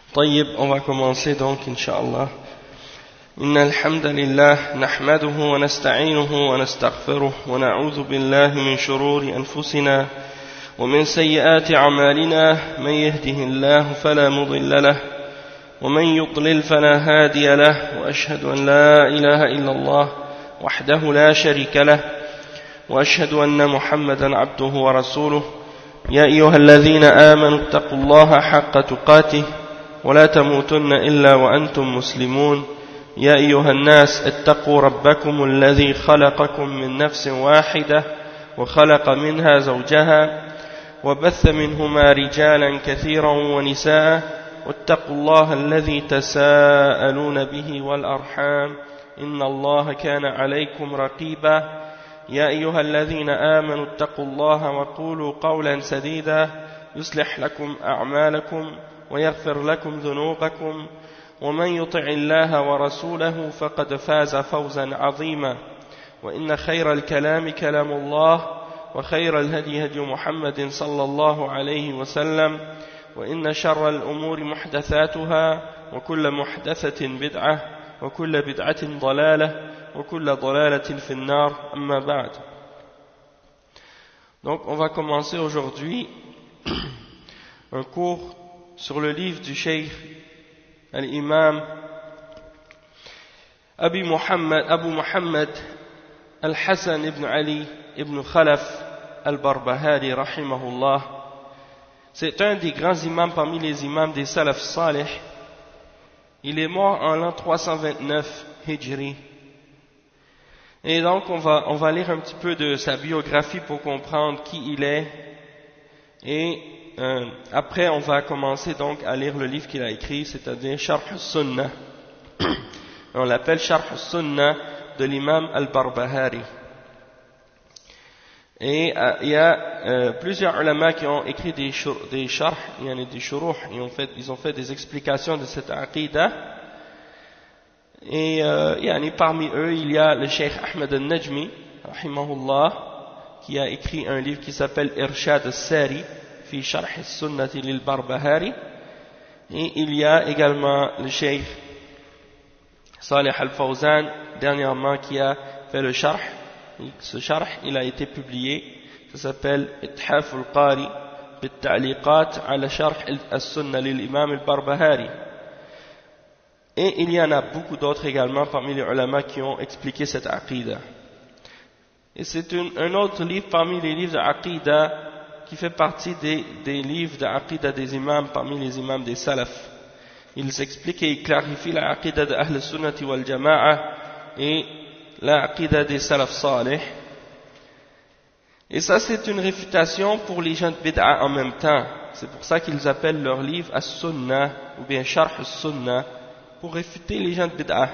طيب, on va commencer donc, Inch'Allah. إن الحمد لله نحمده ونستعينه ونستغفره ونعوذ بالله من شرور أنفسنا ومن سيئات أعمالنا من يهده الله فلا مضل له ومن يضلل فلا هادي له وأشهد أن لا إله إلا الله وحده لا شريك له وأشهد أن محمدا عبده ورسوله يا أيها الذين آمنوا اتقوا الله حق تقاته ولا تموتن إلا وأنتم مسلمون يا أيها الناس اتقوا ربكم الذي خلقكم من نفس واحدة وخلق منها زوجها وبث منهما رجالا كثيرا ونساء واتقوا الله الذي تساءلون به والأرحام إن الله كان عليكم رقيبا يا أيها الذين آمنوا اتقوا الله وقولوا قولا سديدا يصلح لكم أعمالكم ويغفر لكم ذنوبكم ومن يطع الله ورسوله فقد فاز فوزا عظيما وإن خير الكلام كلام الله وخير الهدي هدي محمد صلى الله عليه وسلم وإن شر الأمور محدثاتها وكل محدثة بدعة وكل بدعة ضلالة وكل ضلالة في النار أما بعد. Donc on va commencer aujourd'hui un cours sur le livre du Cheikh Al-Imam Abu Muhammad Al-Hassan ibn Ali ibn Khalaf Al-Barbahari rahimahullah. C'est un des grands imams parmi les imams des Salaf Salih. Il est mort en l'an 329 Hijri. Et donc on va lire un petit peu de sa biographie pour comprendre qui il est. Et après on va commencer donc à lire le livre qu'il a écrit, c'est-à-dire Sharh al-Sunnah. On l'appelle Sharh al-Sunnah de l'imam Al-Barbahari. Et il y a plusieurs ulama qui ont écrit des sharh, des shuruh, ils ont fait des explications de cette aqidah. Et parmi eux il y a le Cheikh Ahmed al-Najmi rahimahullah, qui a écrit un livre qui s'appelle Irshad al-Sari fi Sharh al-Sunnati lil-Barbahari. Et il y a également le Cheikh Salih al-Fawzan dernièrement qui a fait le sharh. Ce sharh il a été publié, ça s'appelle Ithaf al-Qari bit-ta'liqat ala Sharh al-Sunnah lil-Imam al-Barbahari. Et il y en a beaucoup d'autres également parmi les ulama qui ont expliqué cette aqidah. Et c'est un autre livre parmi les livres d'aqidah qui fait partie des livres d'aqidah des imams parmi les imams des salaf. Ils expliquent et ils clarifient la aqidah de Ahl Sunnati wal Jama'a et la aqidah des salaf salih. Et ça c'est une réfutation pour les gens de bid'a en même temps. C'est pour ça qu'ils appellent leur livre As-Sunnah ou bien Sharh al-Sunnah, pour réfuter les gens de bid'a.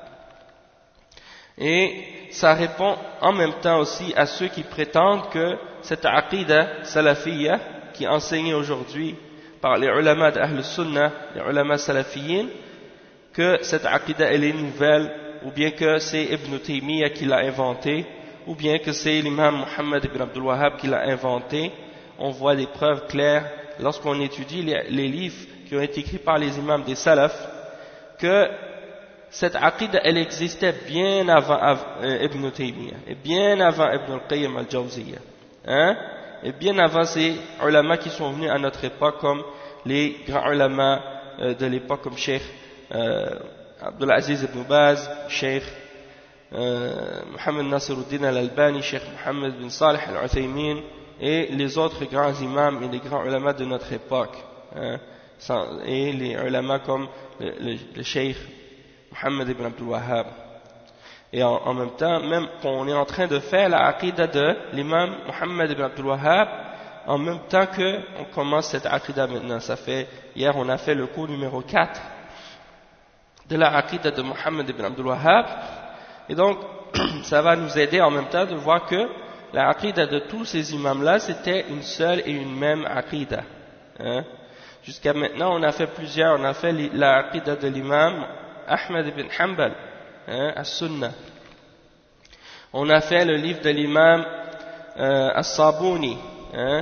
Et ça répond en même temps aussi à ceux qui prétendent que cette aqidah salafiyya qui est enseignée aujourd'hui par les ulama d'Ahl Sunnah, les ulama salafiyin, que cette aqidah elle est nouvelle, ou bien que c'est Ibn Taymiyyah qui l'a inventée, ou bien que c'est l'imam Muhammad ibn Abdul Wahhab qui l'a inventée. On voit des preuves claires lorsqu'on étudie les livres qui ont été écrits par les imams des salafs que cette aqidah elle existait bien avant Ibn Taymiyyah et bien avant Ibn al-Qayyim al-Jawziyya, et bien avant ces ulama qui sont venus à notre époque comme les grands ulama de l'époque comme Cheikh Abdul Aziz ibn Baz, Cheikh Muhammad Nasiruddin al-Albani, Cheikh Muhammad bin Salih al-Uthaymin et les autres grands imams et les grands ulama de notre époque, et les ulama comme le Cheikh Muhammad ibn Abdul Wahhab. Et en même temps, même qu'on est en train de faire la aqidah de l'imam Muhammad ibn Abdul Wahhab, en même temps qu'on commence cette aqidah maintenant. Hier on a fait le cours numéro 4 de la aqidah de Muhammad ibn Abdul Wahhab. Et donc, ça va nous aider en même temps de voir que la aqidah de tous ces imams-là, c'était une seule et une même aqidah. Jusqu'à maintenant, on a fait plusieurs. On a fait la aqidah de l'imam Ahmed ibn Hanbal, As-Sunnah. On a fait le livre de l'imam As-Sabuni,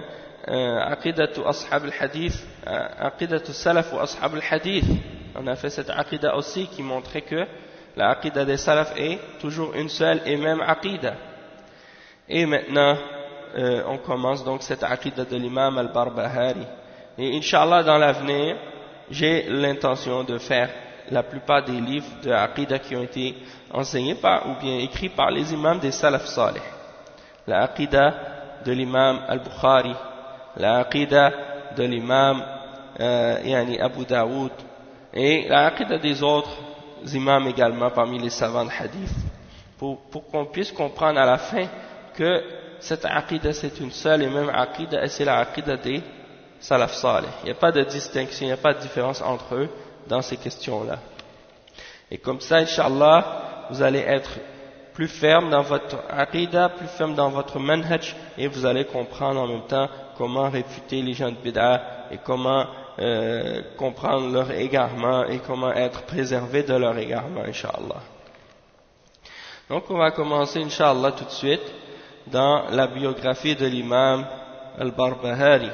Aqidatu Ashab al-Hadith, Aqidatu Salaf wa Ashab al-Hadith. On a fait cette Aqida aussi qui montrait que la Aqida des Salaf est toujours une seule et même Aqida. Et maintenant, on commence donc cette Aqida de l'imam al-Barbahari. Et Inch'Allah, dans l'avenir, j'ai l'intention de faire la plupart des livres de Aqida qui ont été enseignés par, ou bien écrits par les imams des Salaf Salih. La Aqida de l'imam al-Bukhari, la Aqida de l'imam Abu Daoud, et la Aqida des autres imams également parmi les savants de hadith, pour qu'on puisse comprendre à la fin que cette Aqida c'est une seule et même Aqida, et c'est la Aqida des Salaf Salih. Il n'y a pas de distinction, il n'y a pas de différence entre eux dans ces questions-là. Et comme ça, Inch'Allah, vous allez être plus ferme dans votre Aqida, plus ferme dans votre manhaj, et vous allez comprendre en même temps comment réfuter les gens de bid'ah, et comment comprendre leur égarement, et comment être préservé de leur égarement, Inch'Allah. Donc on va commencer, Inch'Allah, tout de suite, dans la biographie de l'imam al-Barbahari.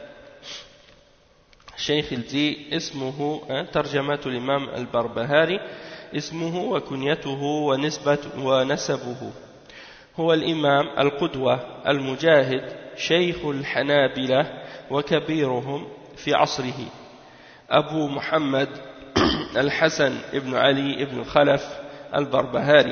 الشيخ الدي اسمه ترجمة الإمام البربهاري اسمه وكنيته ونسبه هو الإمام القدوة المجاهد شيخ الحنابلة وكبيرهم في عصره أبو محمد الحسن ابن علي ابن خلف البربهاري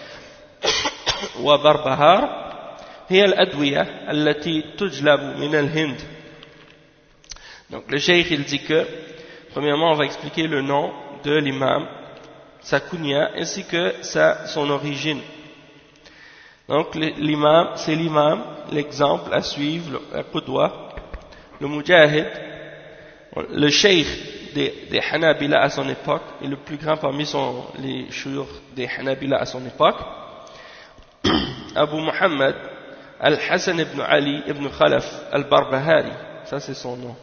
وبربهار هي الأدوية التي تجلب من الهند. Donc le cheikh il dit que, premièrement on va expliquer le nom de l'imam, sa kunya, ainsi que son origine. Donc l'imam, c'est l'imam, l'exemple à suivre, le qudwa, le mujahid, le cheikh des Hanabila à son époque, et le plus grand parmi les shuyukh des Hanabila à son époque, Abu Muhammad al-Hassan ibn Ali ibn Khalaf al-Barbahari, ça c'est son nom.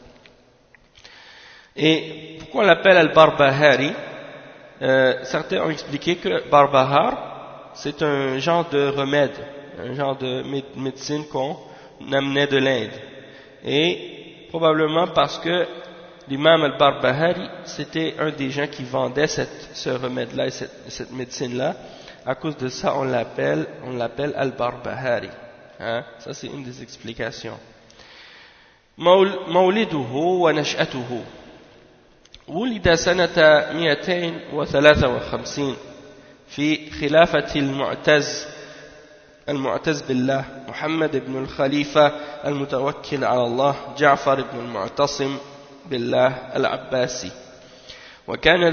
Et pourquoi on l'appelle al-Barbahari? Certains ont expliqué que Barbahar, c'est un genre de remède, un genre de médecine qu'on amenait de l'Inde. Et probablement parce que l'imam al-Barbahari, c'était un des gens qui vendait ce remède-là et cette médecine-là. À cause de ça, on l'appelle al-Barbahari. Hein? Ça, c'est une des explications. Mawliduhu wa nash'atuhu. ولد سنة 253 في خلافة المعتز بالله محمد بن الخليفة المتوكل على الله جعفر بن المعتصم بالله العباسي وكان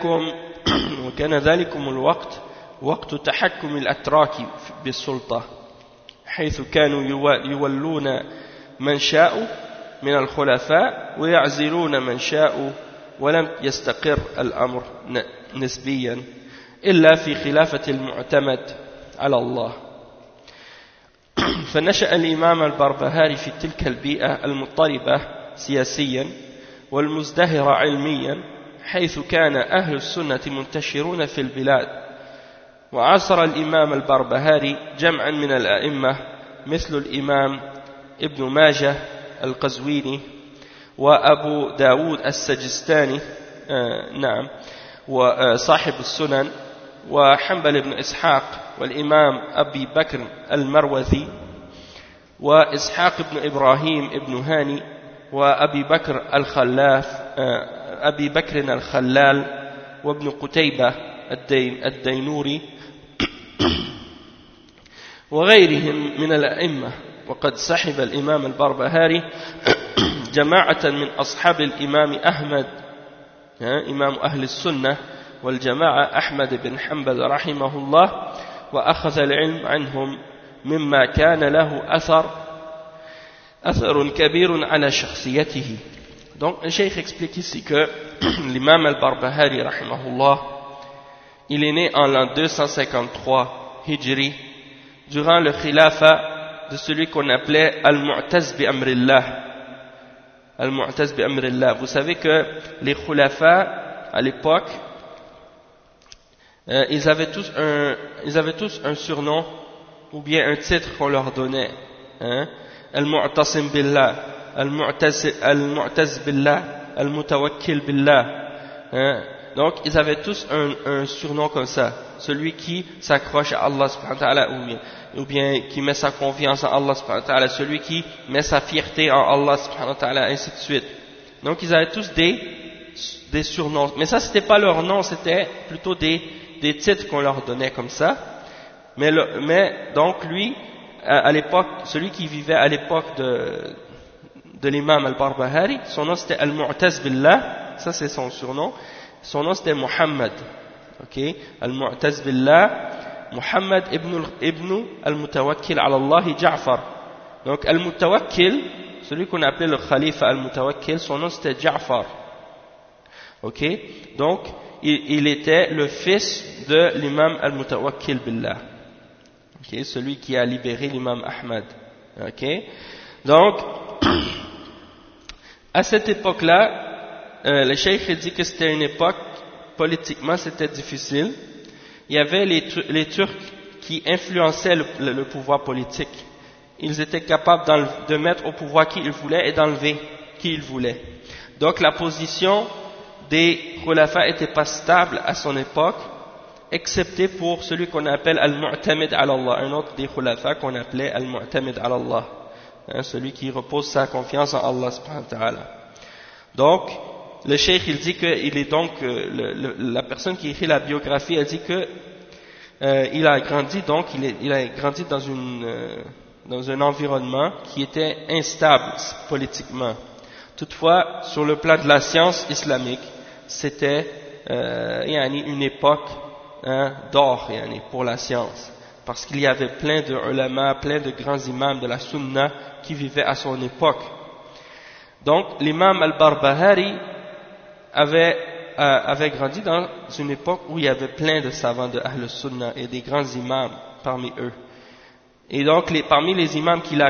ذلكم الوقت وقت تحكم الأتراك بالسلطة حيث كانوا يولون من شاءوا من الخلفاء ويعزلون من شاءوا ولم يستقر الأمر نسبيا إلا في خلافة المعتمد على الله فنشأ الإمام البربهاري في تلك البيئة المضطربة سياسيا والمزدهرة علميا حيث كان أهل السنة منتشرون في البلاد وعاصر الإمام البربهاري جمعا من الأئمة مثل الإمام ابن ماجه القزويني وأبو داود السجستاني وصاحب السنن وحنبل بن إسحاق والإمام أبي بكر المروذي وإسحاق بن إبراهيم بن هاني وأبي بكر أبي بكر الخلال وابن قتيبة الدينوري وغيرهم من الأئمة وقد سحب الإمام البربهاري جماعة من أصحاب الإمام أحمد إمام أهل السنة والجماعة أحمد بن حنبل رحمه الله وأخذ العلم عنهم مما كان له أثر كبير على شخصيته. Donc le cheikh explique ici que l'imam al-Barbahari rahimahullah, il est né en l'an 253 Hijri durant le khilafa de celui qu'on appelait Al-Mu'taz bi Amrillah. Al-Mu'taz bi Amrillah. Vous savez que les khulafas à l'époque, ils avaient tous un surnom ou bien un titre qu'on leur donnait. Hein? Al-Mu'tasim billah. Al-Mu'taz Billah, Al-Mutawakkil Billah. Hein? Donc, ils avaient tous un surnom comme ça. Celui qui s'accroche à Allah subhanahu wa ta'ala ou bien qui met sa confiance en Allah subhanahu wa ta'ala, celui qui met sa fierté en Allah subhanahu wa ta'ala, ainsi de suite. Donc, ils avaient tous des surnoms. Mais ça, c'était pas leur nom, c'était plutôt des titres qu'on leur donnait comme ça. Mais donc, lui, à l'époque, celui qui vivait à l'époque de l'imam al-Barbahari, son nom c'était Al-Mu'taz Billah, ça c'est son surnom. Son nom c'était Muhammad, ok, Al-Mu'taz Billah, Muhammad ibn Al-Mutawakkil ala Allah Ja'far. Donc Al-Mutawakkil, celui qu'on appelait le khalifa Al-Mutawakkil, son nom c'était Ja'far, ok. Donc il était le fils de l'imam Al-Mutawakkil Billah, ok, celui qui a libéré l'imam Ahmad, ok. Donc à cette époque-là, le cheikh dit que c'était une époque, politiquement c'était difficile. Il y avait les Turcs qui influençaient le pouvoir politique. Ils étaient capables de mettre au pouvoir qui ils voulaient et d'enlever qui ils voulaient. Donc la position des khulafas n'était pas stable à son époque, excepté pour celui qu'on appelle Al-Mu'tamid ala Allah, un autre des khulafas qu'on appelait Al-Mu'tamid ala Allah, hein, celui qui repose sa confiance en Allah subhanahu wa ta'ala. Donc, le cheikh il dit que il est donc la personne qui écrit la biographie, elle dit que il a grandi donc il a grandi dans un environnement qui était instable politiquement. Toutefois, sur le plan de la science islamique, c'était une époque d'or pour la science, parce qu'il y avait plein de ulama, plein de grands imams de la sunna qui vivaient à son époque. Donc l'imam al-Barbahari avait grandi dans une époque où il y avait plein de savants de Ahl Sunnah et des grands imams parmi eux. Et donc parmi les imams il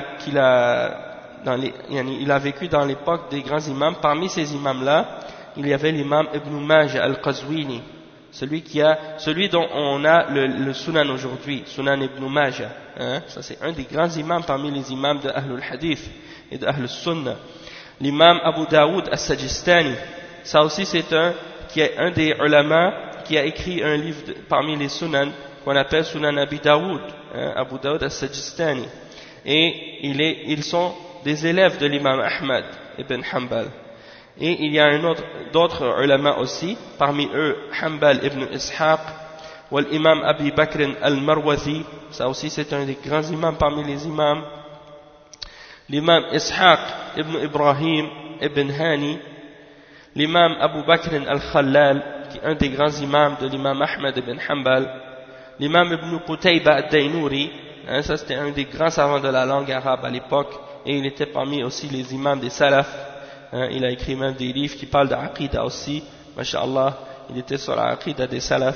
a vécu dans l'époque des grands imams. Parmi ces imams-là, il y avait l'imam Ibn Majah al-Qazwini, celui dont on a le Sunan aujourd'hui, Sunan Ibn Majah. Hein? Ça c'est un des grands imams parmi les imams de Ahlul Hadith et de Ahl Sunnah. L'imam Abu Daoud al-Sajistani, ça aussi c'est un des ulama qui a écrit un livre parmi les Sunan qu'on appelle Sunan Abi Daoud, Abu Daoud al-Sajistani. Et ils sont des élèves de l'imam Ahmad ibn Hanbal. Et il y a d'autres ulama aussi, parmi eux Hanbal ibn Ishaq, ou l'imam Abi Bakr al-Marwazi, ça aussi c'est un des grands imams parmi les imams. L'imam Ishaq ibn Ibrahim ibn Hani, l'imam Abu Bakr al-Khallal, qui est un des grands imams de l'imam Ahmad ibn Hanbal, l'imam Ibn Qutayba al-Dainouri, ça c'était un des grands savants de la langue arabe à l'époque, et il était parmi aussi les imams des salaf. Il a écrit même des livres qui parlent d'Aqida aussi, masha'Allah, il était sur l'Aqida des salaf.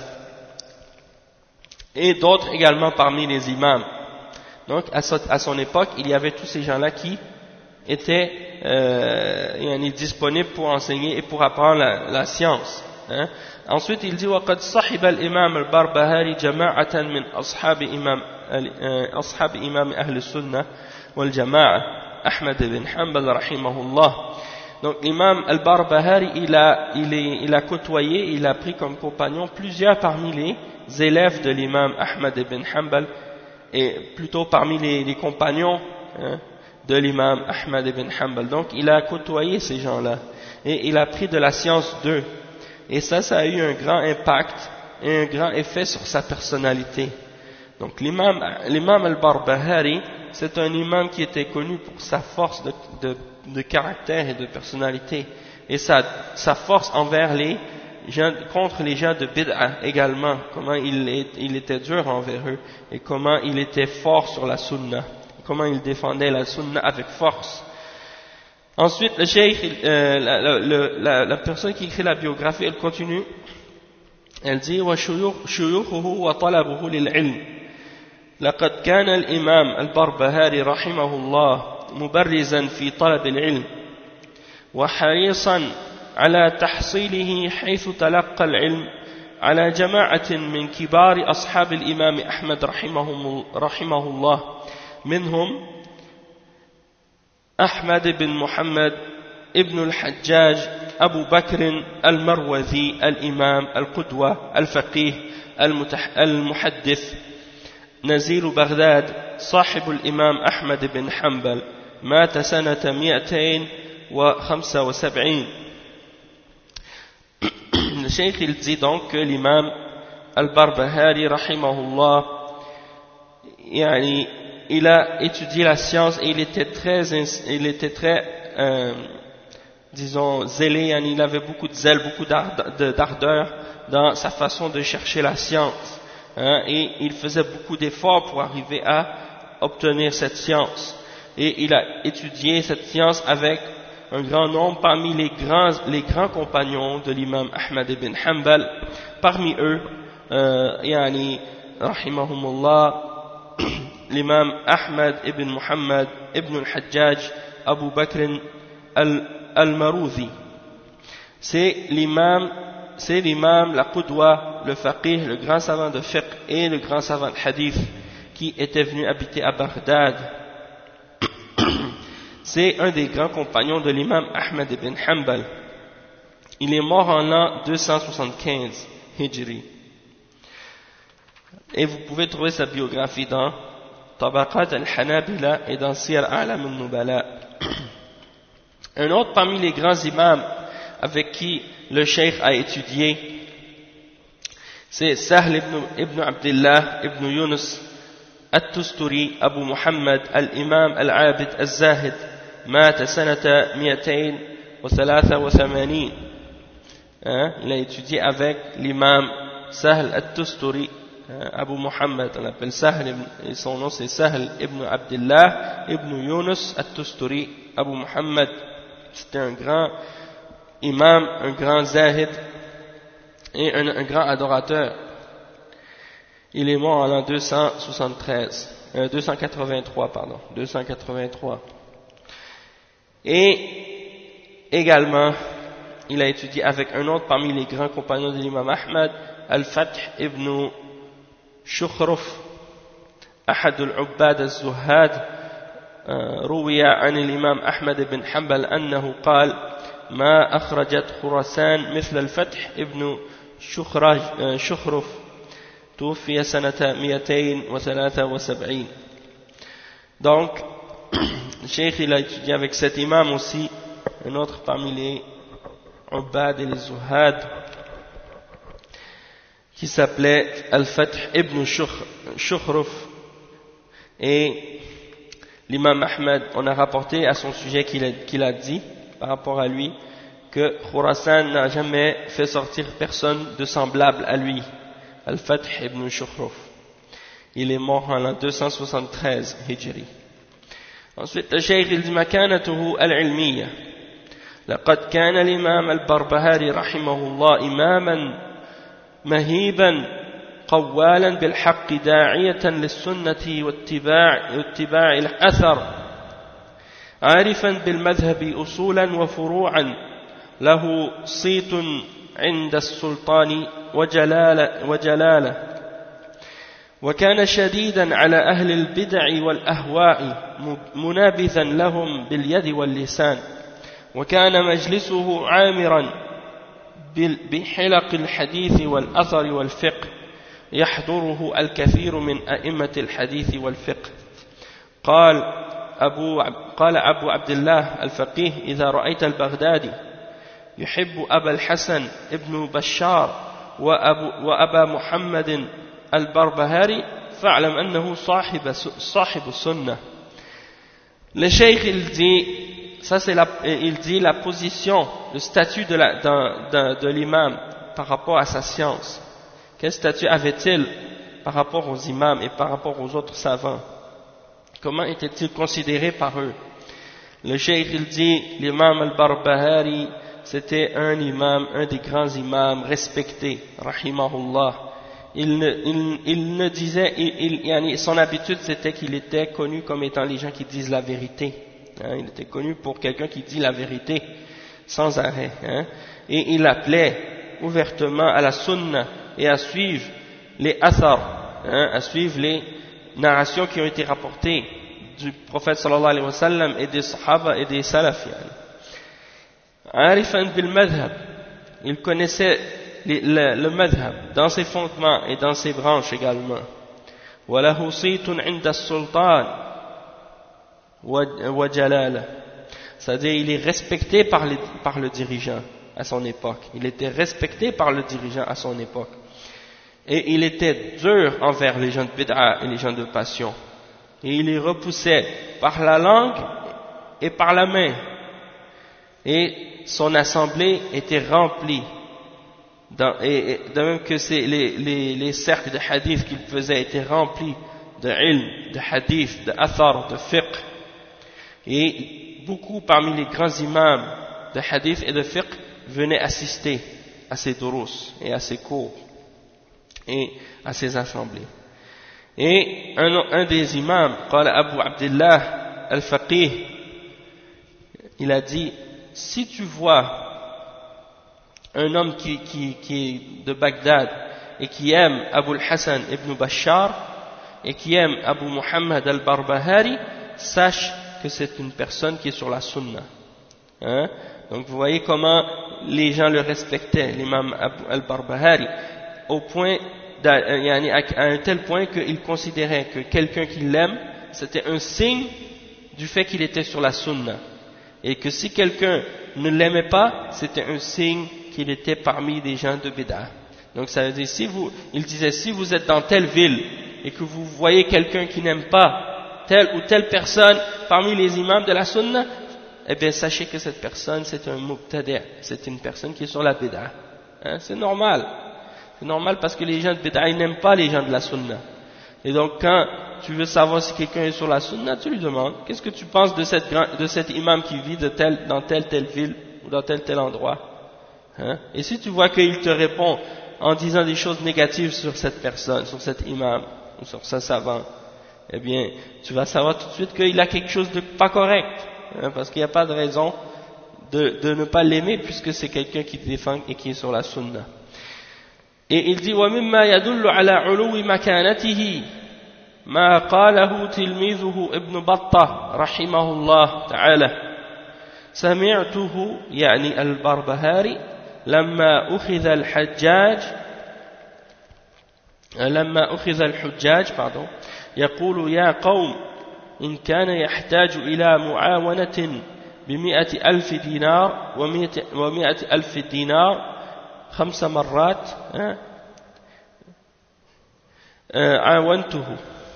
Et d'autres également parmi les imams. Donc à son époque, il y avait tous ces gens-là qui étaient disponibles pour enseigner et pour apprendre la science. Hein. Ensuite, il dit وقد صحب الإمام البربهاري جماعة من أصحاب إمام أهل السنة والجماعة أحمد بن حنبل رحمه الله. Donc l'imam al-Barbahari, il a côtoyé, il a pris comme compagnon plusieurs parmi les élèves de l'imam Ahmad ibn Hanbal, et plutôt parmi les compagnons de l'imam Ahmad ibn Hanbal. Donc il a côtoyé ces gens-là et il a pris de la science d'eux, et ça a eu un grand impact et un grand effet sur sa personnalité. Donc l'imam al-Barbahari, c'est un imam qui était connu pour sa force de caractère et de personnalité, et sa force envers les gens, contre les gens de bid'a également, comment il était dur envers eux, et comment il était fort sur la sunna, comment il défendait la sunna avec force. Ensuite, le cheikh, la personne qui écrit la biographie, elle continue, elle dit وشيوخه وطلبه للعلم لقد كان الإمام البربهاري رحمه الله مبرزا في طلب العلم وحريصا على تحصيله، حيث تلقى العلم على جماعة من كبار أصحاب الإمام أحمد رحمه الله، منهم Ahmad ibn Muhammad ibn al-Hajjaj Abu Bakr al-Marwazi al-Imam al-Qudwa al-Faqih al-Muhaddith نزيل بغداد صاحب الإمام أحمد بن حنبل مات سنة 275. Le cheikh il dit donc que l'imam al-Barbahari rahimahullah, il a étudié la science et il était très disons zélé, il avait beaucoup de zèle, beaucoup d'ardeur dans sa façon de chercher la science, et il faisait beaucoup d'efforts pour arriver à obtenir cette science, et il a étudié cette science avec un grand nombre parmi les grands compagnons de l'imam Ahmad ibn Hanbal. Parmi eux rahimahumullah, l'imam Ahmad ibn Muhammad ibn al-Hajjaj Abu Bakr al-Marwazi. C'est l'imam, la Qudwa, le faqih, le grand savant de fiqh et le grand savant de hadith qui était venu habiter à Bagdad. C'est un des grands compagnons de l'imam Ahmad ibn Hanbal. Il est mort en l'an 275 Hijri. Et vous pouvez trouver sa biographie dans Tabaqat al-Hanabila et dans Siyar A'lam al-Nubala. Un autre parmi les grands imams avec qui le cheikh a étudié, c'est Sahl ibn Abdullah ibn Yunus التستري أبو محمد الإمام العابد الزاهد مات سنة 283. Il a étudié avec l'imam Sahl al-Tusturi, Abu Muhammad, on l'appelle Sahl, et son nom c'est Sahl ibn Abdullah ibn Yunus al-Tusturi, Abu Muhammad. C'était un grand imam, un grand zahid et un grand adorateur. Il est mort en l'an 283. Et également, il a étudié avec un autre parmi les grands compagnons de l'imam Ahmad, Al-Fath ibn Shukhruf, أحد العباد الزهاد. روي عن الإمام أحمد بن حنبل أنه قال: ما أخرجت خراسان مثل الفتح ابن شخرف توفي سنة 273. Donc, le cheikh il a étudié avec cet imam aussi, un autre parmi les Ubbad et les Zuhad, qui s'appelait Al-Fath ibn Shukhruf. Et l'imam Ahmad, on a rapporté à son sujet qu'il a dit, par rapport à lui, que Khurasan n'a jamais fait sortir personne de semblable à lui. Al-Fath ibn Shukhruf. Il est mort en l'an 273 Hijri. Ensuite, le cheikh il dit مكانته العلمية. لقد كان الإمام البربهاري رحمه الله إماما مهيبا قوالا بالحق داعية للسنة واتباع الأثر عارفا بالمذهب أصولا وفروعا له صيت عند السلطان وجلاله وكان شديدا على أهل البدع والأهواء منابذا لهم باليد واللسان وكان مجلسه عامرا بحلق الحديث والأثر والفقه يحضره الكثير من أئمة الحديث والفقه. قال أبو عبد الله الفقيه: إذا رأيت البغدادي يحب أبا الحسن ابن بشار وأبا محمد البربهاري فاعلم أنه صاحب السنة. Le cheikh il dit la position, le statut de l'imam par rapport à sa science. Quel statut avait-il par rapport aux imams et par rapport aux autres savants? Comment était-il considéré par eux? Le cheikh il dit, l'imam al-Barbahari, c'était un imam, un des grands imams respectés, rahimahullah. Son habitude c'était qu'il était connu comme étant les gens qui disent la vérité. Il était connu pour quelqu'un qui dit la vérité sans arrêt. Et il appelait ouvertement à la sunna et à suivre les athar, à suivre les narrations qui ont été rapportées du prophète sallallahu alayhi wa sallam et des sahaba et des salaf. Arifan bil madhab, il connaissait le madhab dans ses fondements et dans ses branches également. وله صيت عند السلطان وجلاله, c'est-à-dire il est respecté par le dirigeant à son époque. Il était respecté par le dirigeant à son époque. Et il était dur envers les gens de bid'a et les gens de passion. Et il les repoussait par la langue et par la main. Et son assemblée était remplie. Et de même que les cercles de hadith qu'il faisait étaient remplis de ilm, de hadith, de athar, de fiqh. Et beaucoup parmi les grands imams de hadith et de fiqh venaient assister à ses durus et à ses cours et à ses assemblées. Et un des imams, قال Abu Abdullah al-Faqih, il a dit, si tu vois un homme qui est de Bagdad et qui aime Abu al-Hassan ibn Bashar et qui aime Abu Muhammad al-Barbahari, sache que c'est une personne qui est sur la sunna. Hein? Donc vous voyez comment les gens le respectaient, l'imam Abu al-Barbahari, au point à un tel point qu'ils considéraient que quelqu'un qui l'aime, c'était un signe du fait qu'il était sur la sunna. Et que si quelqu'un ne l'aimait pas, c'était un signe qu'il était parmi des gens de bid'a. Donc ça veut dire, il disait, si vous êtes dans telle ville et que vous voyez quelqu'un qui n'aime pas telle ou telle personne parmi les imams de la sunna, eh bien sachez que cette personne c'est un mubtadi', c'est une personne qui est sur la bid'a. Hein? C'est normal. C'est normal parce que les gens de bid'a ils n'aiment pas les gens de la sunna. Et donc quand tu veux savoir si quelqu'un est sur la sunna, tu lui demandes, qu'est-ce que tu penses de cet imam qui vit dans telle ville ou dans tel endroit? Hein? Et si tu vois qu'il te répond en disant des choses négatives sur cette personne, sur cet imam ou sur ce savant, eh bien tu vas savoir tout de suite qu'il a quelque chose de pas correct, hein, parce qu'il n'y a pas de raison de ne pas l'aimer puisque c'est quelqu'un qui te défend et qui est sur la sunna. Et il dit وَمِمَّا يَدُلُّ عَلَى عُلُوِّ مَكَانَتِهِ مَا قَالَهُ تِلْمِيذُهُ ابن بطة رحمه الله تعالى سمعته يعني البربهاري لما أخذ الحجاج يقول يا قوم إن كان يحتاج إلى معاونة ب100,000 دينار و100,000 دينار 5 مرات عاونته.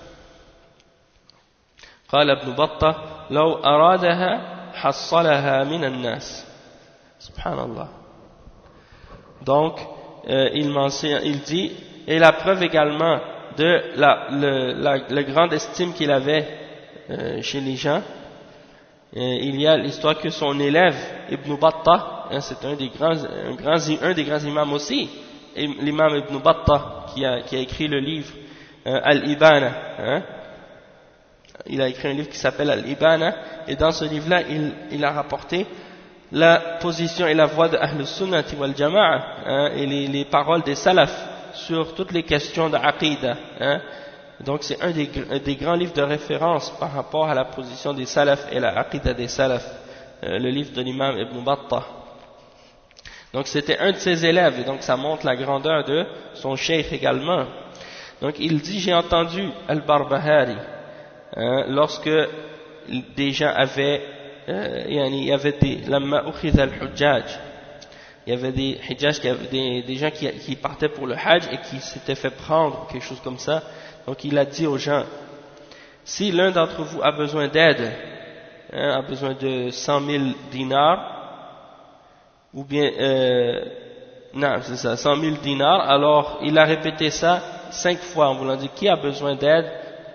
قال ابن بطة لو أرادها حصلها من الناس. Subhanallah. Donc il dit, et la preuve également de la grande estime qu'il avait chez les gens, il y a l'histoire que son élève Ibn Battah, c'est un des grands imams aussi, l'imam Ibn Battah qui a écrit le livre Al-Ibana, il a écrit un livre qui s'appelle Al-Ibana, et dans ce livre-là il a rapporté la position et la voix de Ahl Sunnati wal Jama'a, et les paroles des salaf sur toutes les questions de Aqidah. Donc c'est un des grands livres de référence par rapport à la position des salaf et la Aqidah des salaf, le livre de l'imam Ibn Battah. Donc c'était un de ses élèves, et donc ça montre la grandeur de son cheikh également. Donc il dit, j'ai entendu Al-Barbahari, lorsque des gens avaient, il y avait des lamma ukhidha al-hujjaj, il y avait des hujjaj, des gens qui partaient pour le hajj et qui s'étaient fait prendre, quelque chose comme ça. Donc il a dit aux gens, si l'un d'entre vous a besoin d'aide, a besoin de 100,000 dinars, ou bien, non, c'est ça, 100,000 dinars, alors il a répété ça 5 fois en voulant dire, qui a besoin d'aide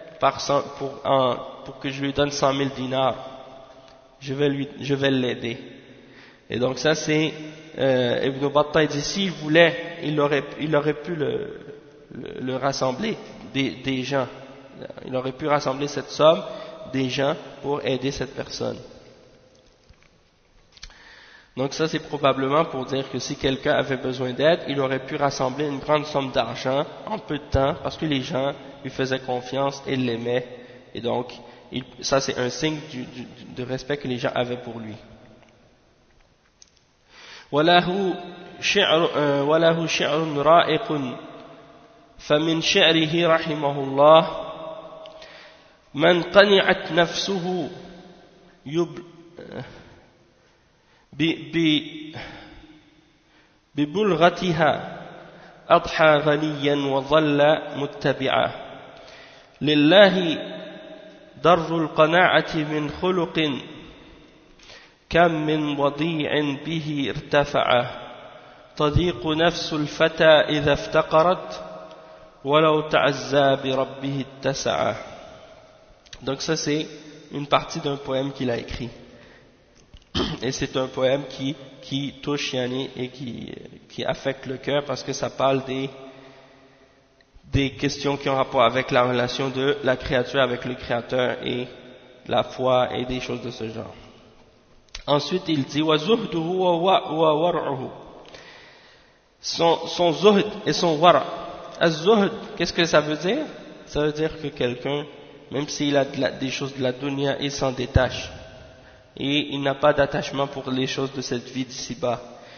pour que je lui donne 100,000 dinars, je vais l'aider. Et donc ça c'est, Ibn Battah dit, s'il voulait, il aurait pu le rassembler des gens, il aurait pu rassembler cette somme des gens pour aider cette personne. Donc ça c'est probablement pour dire que si quelqu'un avait besoin d'aide, il aurait pu rassembler une grande somme d'argent en peu de temps, parce que les gens lui faisaient confiance et l'aimaient, et donc ça c'est un signe de respect que les gens avaient pour lui. وله شعر رائق فمن شعره رحمه الله من قنعت نفسه ببلغتها أضحى غنيا وظل متبعا لله در القناعة من خلق كم من وضيع به ارتفع تضيق نفس الفتى إذا افتقرت ولو تعزى بربه اتسع. Donc ça c'est une partie d'un poème qu'il a écrit, et c'est un poème qui touche yani, et qui affecte le cœur, parce que ça parle des questions qui ont rapport avec la relation de la créature avec le créateur et la foi et des choses de ce genre. Ensuite il dit wa zuhduhu wa war'uhu, son zuhd et son wara. Az-zuhd, qu'est-ce que ça veut dire? Ça veut dire que quelqu'un, même s'il a des choses de la dunya, il s'en détache et il n'a pas d'attachement pour les choses de cette vie d'ici-bas,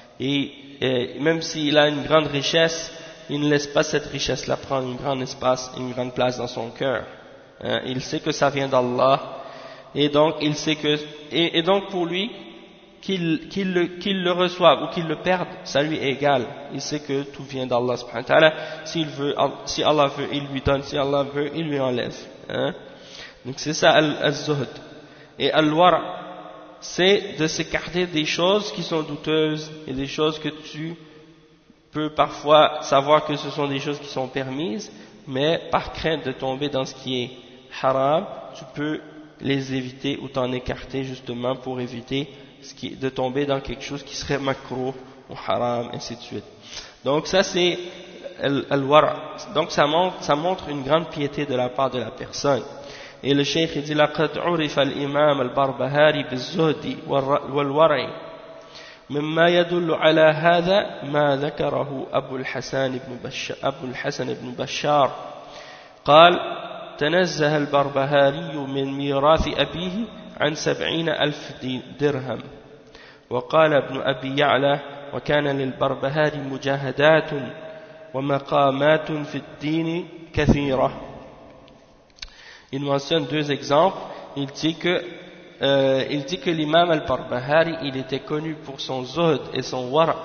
et même s'il a une grande richesse, il ne laisse pas cette richesse-là prendre un grand espace, une grande place dans son cœur. Il sait que ça vient d'Allah, et donc il sait que, et donc pour lui, qu'il le reçoive ou qu'il le perde, ça lui est égal. Il sait que tout vient d'Allah subhanahu wa ta'ala. Si Allah veut, il lui donne. Si Allah veut, il lui enlève. Donc c'est ça al-zuhd. Et al-wara, c'est de s'écarter des choses qui sont douteuses et des choses que tu peux parfois savoir que ce sont des choses qui sont permises, mais par crainte de tomber dans ce qui est haram, tu peux les éviter ou t'en écarter justement pour éviter de tomber dans quelque chose qui serait makruh ou haram, ainsi de suite. Donc ça c'est al-wara. Donc ça montre une grande piété de la part de la personne. Et le cheikh dit لقد عرف الإمام البربهاري بالزهد والورع مما يدل على هذا ما ذكره أبو الحسن بن بشار قال تنزه البربهاري من ميراث أبيه عن 70,000 درهم. وقال ابن أبي يعلى وكان للبربهاري مجاهدات ومقامات في الدين كثيرة. Il mentionne deux exemples. Il dit que l'imam al-Barbahari, il était connu pour son zuhd et son wara.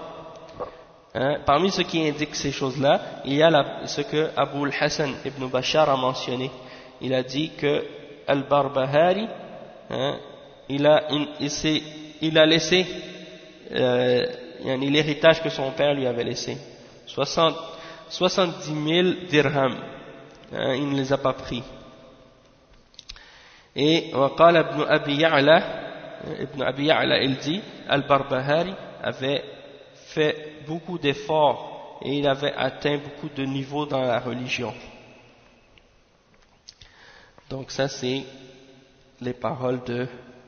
Parmi ceux qui indiquent ces choses-là, il y a ce que Abu al-Hassan ibn Bashar a mentionné. Il a dit que al-Barbahari, il a laissé l'héritage que son père lui avait laissé, 70 000 dirhams. Il ne les a pas pris. Et وقال ابن أبي يعلى, il dit al-Barbahari avait fait beaucoup d'efforts et il avait atteint beaucoup de niveaux dans la religion. Donc ça c'est les paroles de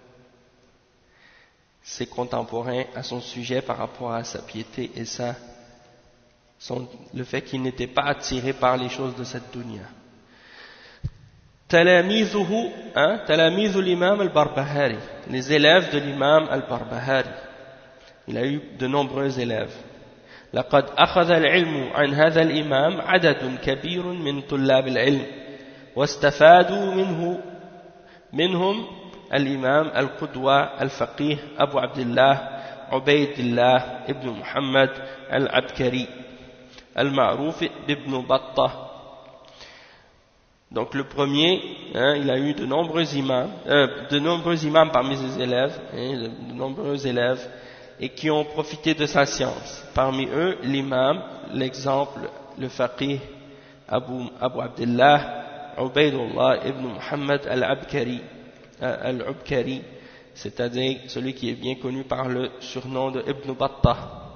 ses contemporains à son sujet par rapport à sa piété et le fait qu'il n'était pas attiré par les choses de cette dunya. تلاميذ l'imam al-Barbahari, les élèves de l'imam al-Barbahari. Il a eu de nombreux élèves. لقد أخذ العلم عن هذا الإمام عدد كبير من طلاب العلم واستفادوا منهم الإمام القدوة الفقيه أبو عبد الله عبيد الله ابن محمد العبكري المعروف بابن بطة. Donc le premier, il a eu de nombreux imams parmi ses élèves, de nombreux élèves, et qui ont profité de sa science. Parmi eux, l'imam, l'exemple, le faqih Abu Abdullah Ubaydullah ibn Muhammad al-Abkari, c'est-à-dire celui qui est bien connu par le surnom de Ibn Battah.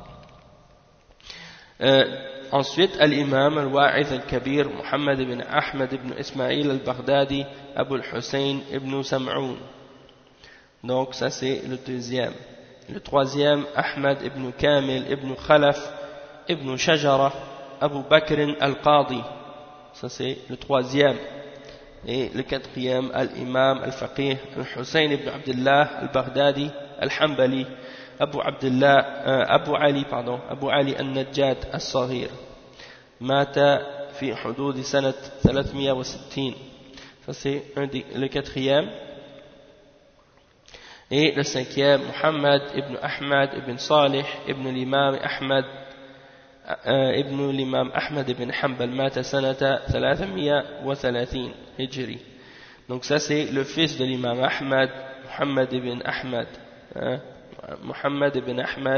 Ensuite, al-imam al-Wa'iz al-Kabir Muhammad ibn Ahmad ibn Ismail al-Baghdadi Abu al-Hussein ibn Sam'oun. Donc ça c'est le deuxième. Le troisième, Ahmad ibn Kamil ibn Khalaf ibn Shajara Abu Bakr al-Qadi. Ça c'est le troisième. Et le quatrième, Al-Imam Al-Faqih Al-Hussein ibn Abdullah Al-Baghdadi Al-Hanbali Abu Ali Al-Najjad Al-Saghir Mata fi hudud sanat 360. Ça c'est le quatrième. Et le cinquième, Muhammad ibn Ahmad ibn Salih ibn l'imam Ahmad ibn Hanbal Mata sanata 330 Hijri. Donc ça c'est le fils de l'imam Ahmad, Muhammad ibn Ahmad, Muhammad ibn Ahmad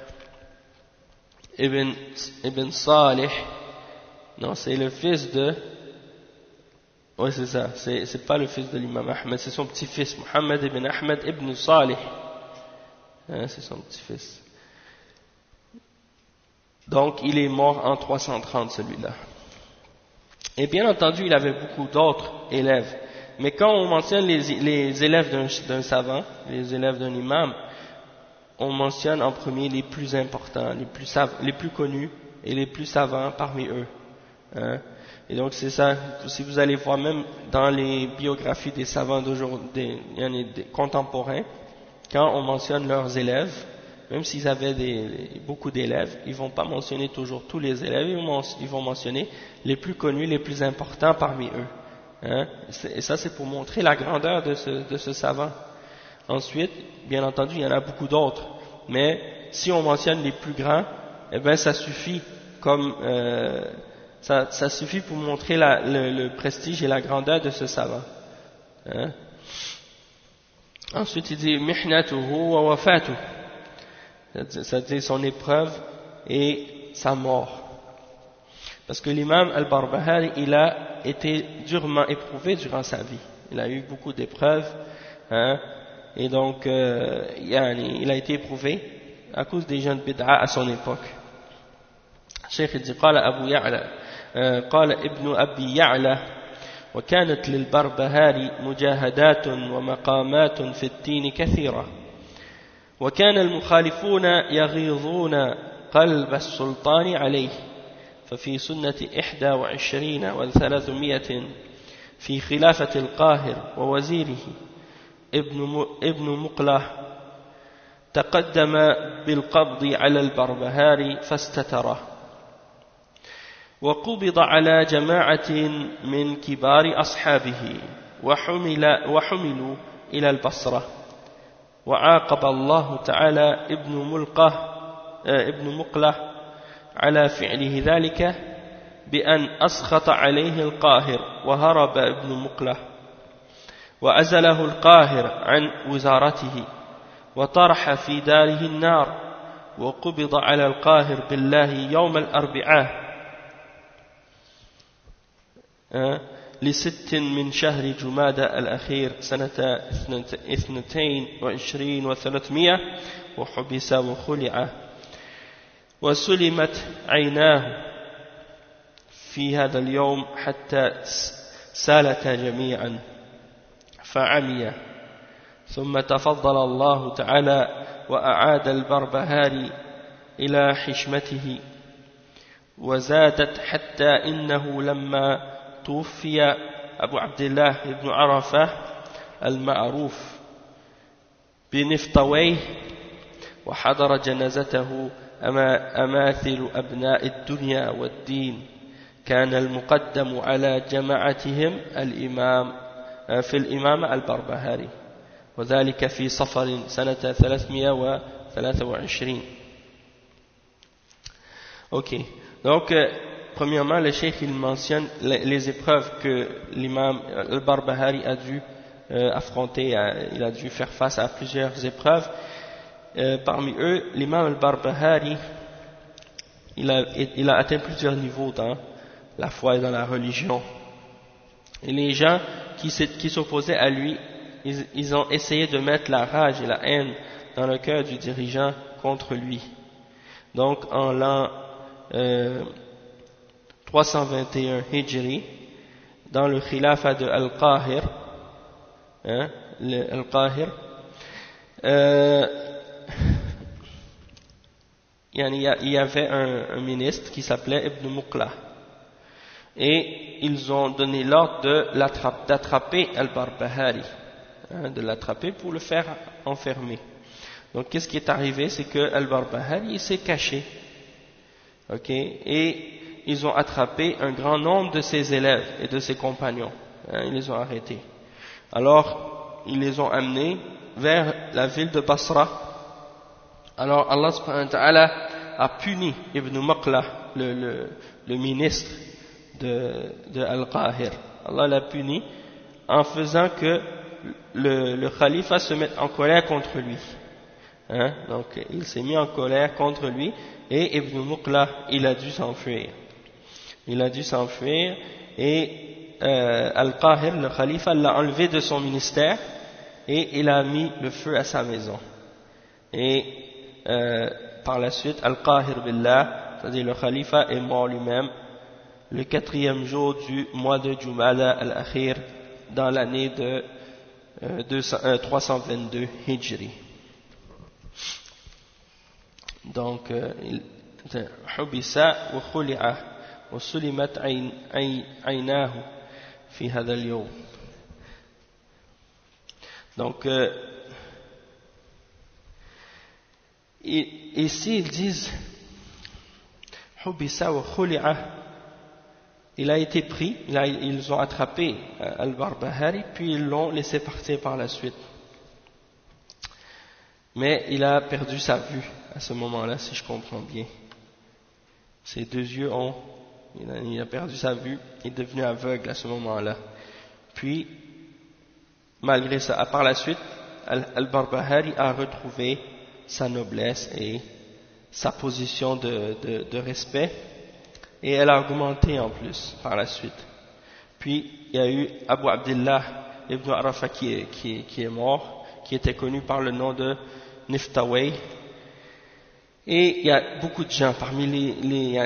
ibn Salih. Non, c'est le fils de... Oui, c'est ça. C'est pas le fils de l'imam Ahmed, c'est son petit-fils, Muhammad ibn Ahmad ibn Salih. C'est son petit-fils. Donc, il est mort en 330, celui-là. Et bien entendu, il avait beaucoup d'autres élèves. Mais quand on mentionne les élèves d'un savant, les élèves d'un imam, on mentionne en premier les plus importants, les plus connus et les plus savants parmi eux. Et donc c'est ça, si vous allez voir même dans les biographies des savants d'aujourd'hui, des contemporains, quand on mentionne leurs élèves, même s'ils avaient beaucoup d'élèves, ils ne vont pas mentionner toujours tous les élèves, ils vont mentionner les plus connus, les plus importants parmi eux. Et ça c'est pour montrer la grandeur de ce savant. Ensuite, bien entendu, il y en a beaucoup d'autres, mais si on mentionne les plus grands, eh bien ça suffit comme... Ça suffit pour montrer le prestige et la grandeur de ce savant. Ensuite, il dit mihnatuhu wa wafatuhu, c'est-à-dire son épreuve et sa mort. Parce que l'imam al-Barbahari, il a été durement éprouvé durant sa vie. Il a eu beaucoup d'épreuves, et donc il a été éprouvé à cause des jeunes bid'a à son époque. Cheikh dit قال أبو يعلى قال ابن أبي يعلى وكانت للبربهاري مجاهدات ومقامات في الدين كثيرة وكان المخالفون يغيظون قلب السلطان عليه ففي سنة 21 و300 في خلافة القاهر ووزيره ابن مقلة تقدم بالقبض على البربهاري فاستتره وقبض على جماعة من كبار أصحابه وحملوا إلى البصرة وعاقب الله تعالى ابن مقلة على فعله ذلك بأن أسخط عليه القاهر وهرب ابن مقلة وأزله القاهر عن وزارته وطرح في داره النار وقبض على القاهر بالله يوم الأربعاء ل6 من شهر جمادى الأخير سنة 22 و300 وحبس وخلع وسلمت عيناه في هذا اليوم حتى سالتا جميعا فعمي ثم تفضل الله تعالى وأعاد البربهاري إلى حشمته وزادت حتى إنه لما توفي أبو عبد الله بن عرفة المعروف بنفطويه وحضر جنازته أماثل أبناء الدنيا والدين كان المقدم على جماعتهم في الإمام البربهاري وذلك في صفر سنة 323. Ok, donc premièrement le cheikh il mentionne les épreuves que l'imam al-Barbahari a dû affronter, il a dû faire face à plusieurs épreuves. Parmi eux, l'imam al-Barbahari il a atteint plusieurs niveaux dans la foi et dans la religion. Et les gens qui s'opposaient à lui, ils ont essayé de mettre la rage et la haine dans le cœur du dirigeant contre lui. Donc en l'an 321 Hijri, dans le khilafa de Al-Qahir, il y avait un ministre qui s'appelait Ibn Muqla. et ils ont donné l'ordre d'attraper Al-Barbahari, de l'attraper pour le faire enfermer. Donc qu'est-ce qui est arrivé, c'est que Al-Barbahari s'est caché, et ils ont attrapé un grand nombre de ses élèves et de ses compagnons, ils les ont arrêtés. Alors ils les ont amenés vers la ville de Basra. Alors Allah subhanahu wa ta'ala a puni Ibn Maqla, le ministre de Al-Qahir. Allah l'a puni en faisant que le khalifa se mette en colère contre lui. Donc il s'est mis en colère contre lui, et Ibn Maqla, il a dû s'enfuir. Et Al-Qahir, le khalifa, l'a enlevé de son ministère et il a mis le feu à sa maison. Et par la suite, Al-Qahir Billah, c'est-à-dire le khalifa, est mort lui-même le 4e jour du mois de Jumada al-Akhir dans l'année de 322 Hijri. Donc, Hubisa wa khuli'a wa sulimat aynahu fi hadha al-yawm. Donc, ici ils disent Hubisa wa khuli'a, il a été pris, ils ont attrapé Al-Barbahari, puis ils l'ont laissé partir par la suite. Mais il a perdu sa vue à ce moment-là, si je comprends bien. Ses deux yeux il a perdu sa vue, il est devenu aveugle à ce moment-là. Puis, malgré ça, par la suite, Al-Barbahari a retrouvé sa noblesse et sa position de respect, et elle a augmenté en plus par la suite. Puis il y a eu Abu Abdullah ibn Arafa qui est mort, qui était connu par le nom de Niftaway, et il y a beaucoup de gens parmi il y a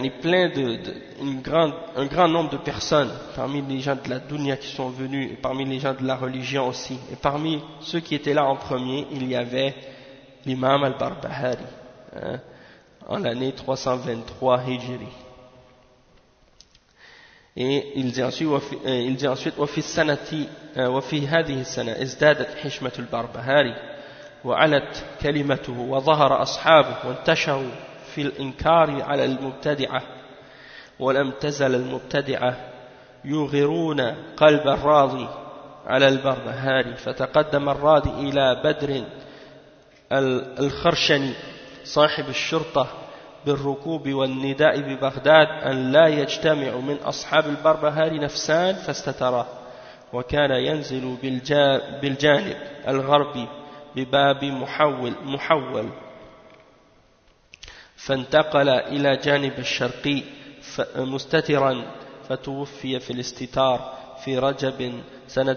un grand nombre de personnes parmi les gens de la dunya qui sont venus, et parmi les gens de la religion aussi, et parmi ceux qui étaient là en premier, il y avait l'imam al-Barbahari, en l'année 323 Hijri. Et il dit ensuite وفي السنة وفي هذه السنة ازدادت حشمة البربهاري وعلت كلمته وظهر أصحابه وانتشروا في الإنكار على المبتدعة ولم تزل المبتدعة يغرون قلب الراضي على البربهاري فتقدم الراضي إلى بدر الخرشني صاحب الشرطة بالركوب والنداء ببغداد أن لا يجتمع من أصحاب البربهاري نفسان فاستتراه وكان ينزل بالجانب الغربي بباب محول فانتقل إلى جانب الشرقي مستترا فتوفي في الاستتار في رجب سنة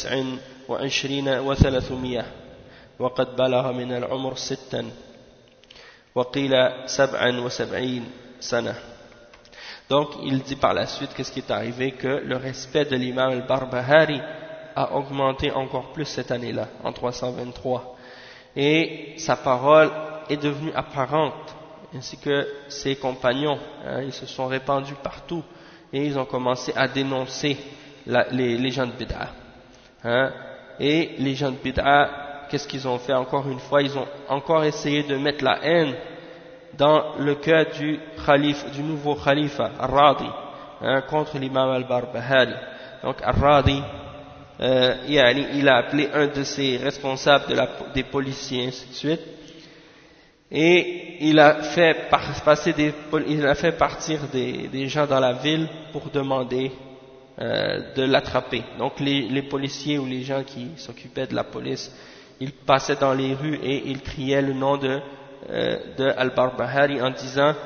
29 و300 وقد بلغ من العمر 6 وقيل 77 سنة. Donc il dit par la suite qu'est-ce qui est arrivé, que le respect de l'imam al-Barbahari a augmenté encore plus cette année-là, en 323, et sa parole est devenue apparente, ainsi que ses compagnons, ils se sont répandus partout et ils ont commencé à dénoncer les gens de Bid'a, et les gens de Bid'a, qu'est-ce qu'ils ont fait encore une fois? Ils ont encore essayé de mettre la haine dans le cœur du nouveau khalifa, Ar-Radi, contre l'imam al-Barbahari. Donc Ar-Radi, il a appelé un de ses responsables des policiers, ainsi de suite, et il a fait partir des gens dans la ville pour demander de l'attraper. Donc les policiers ou les gens qui s'occupaient de la police, ils passaient dans les rues et ils criaient le nom de Al-Barbahari en disant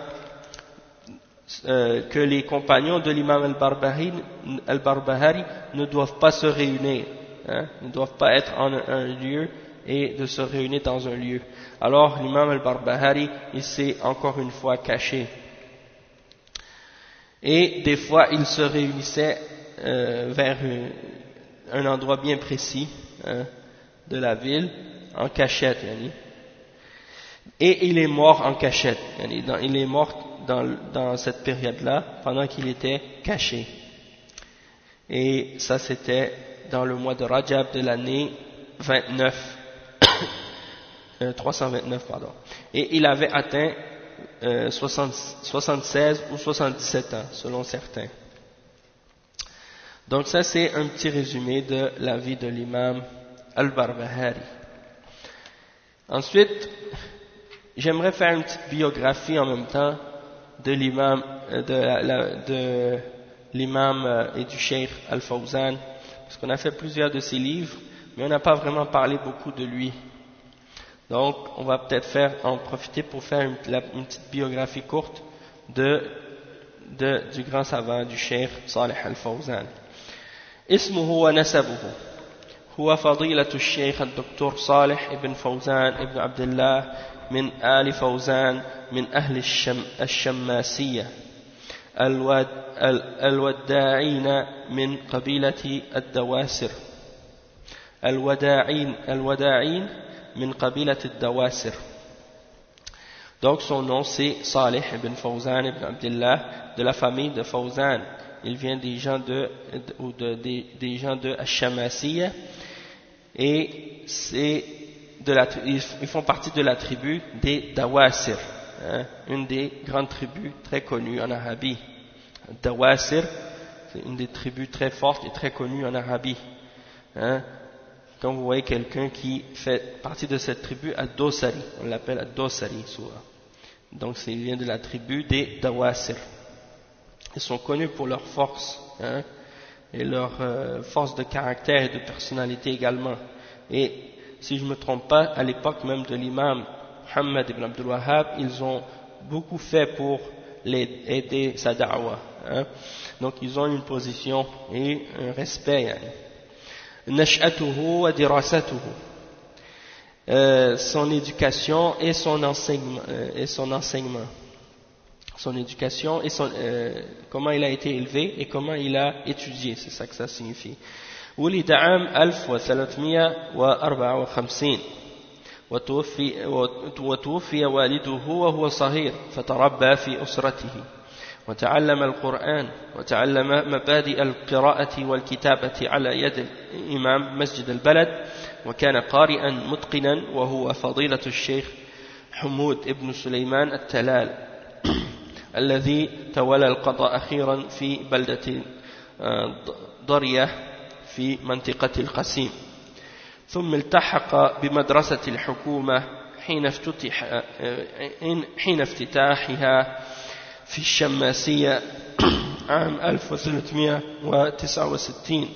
que les compagnons de l'imam Al-Barbahari ne doivent pas se réunir, ne doivent pas être en un lieu et de se réunir dans un lieu. Alors l'imam Al-Barbahari, il s'est encore une fois caché. Et des fois il se réunissait vers un endroit bien précis de la ville, en cachette, et il est mort en cachette, il est mort dans cette période-là, pendant qu'il était caché. et ça c'était dans le mois de Rajab de l'année 329 pardon. Et il avait atteint 76 ou 77 ans selon certains. Donc ça c'est un petit résumé de la vie de l'imam Al-Barbahari. Ensuite, j'aimerais faire une petite biographie en même temps de l'imam et du cheikh Al-Fawzan, parce qu'on a fait plusieurs de ses livres, mais on n'a pas vraiment parlé beaucoup de lui. Donc, on va peut-être en profiter pour faire une petite biographie courte du grand savant du cheikh Salih Al-Fawzan. اسمه ونسبه هو فضيلة الشيخ الدكتور صالح ابن فوزان ابن عبد الله من آل فوزان من أهل الشماسية الوداعين من قبيلة الدواسر الوداعين من قبيلة الدواسر. Donc son nom c'est Salih ibn Fawzan ibn Abdullah de la famille de Fawzan. Il vient des gens de Ash-Shamasiyya et ils font partie de la tribu des Dawasir, une des grandes tribus très connues en Arabie. Dawasir, c'est une des tribus très fortes et très connues en Arabie. Quand vous voyez quelqu'un qui fait partie de cette tribu, Ad-Dosari, on l'appelle Ad-Dosari souvent. Donc il vient de la tribu des Dawasir. Ils sont connus pour leur force et leur force de caractère et de personnalité également. Et si je ne me trompe pas, à l'époque même de l'imam Muhammad ibn Abdul Wahhab, ils ont beaucoup fait pour aider sa da'wa. Donc ils ont une position et un respect. Nash'atuhu wa dirasatuhu, son éducation et son enseignement. Son éducation et comment il a été élevé et comment il a étudié, c'est ça que ça signifie. ولد عام 1354 وتوفي والده وهو صغير فتربى في أسرته وتعلم القرآن وتعلم مبادئ القراءة والكتابة على يد إمام مسجد البلد وكان قارئا متقنا وهو فضيلة الشيخ حمود ابن سليمان التلال الذي تولى القضاء أخيرا في بلدة ضرية في منطقة القسيم. ثم التحق بمدرسة الحكومة حين افتتاحها في الشماسية عام 1369.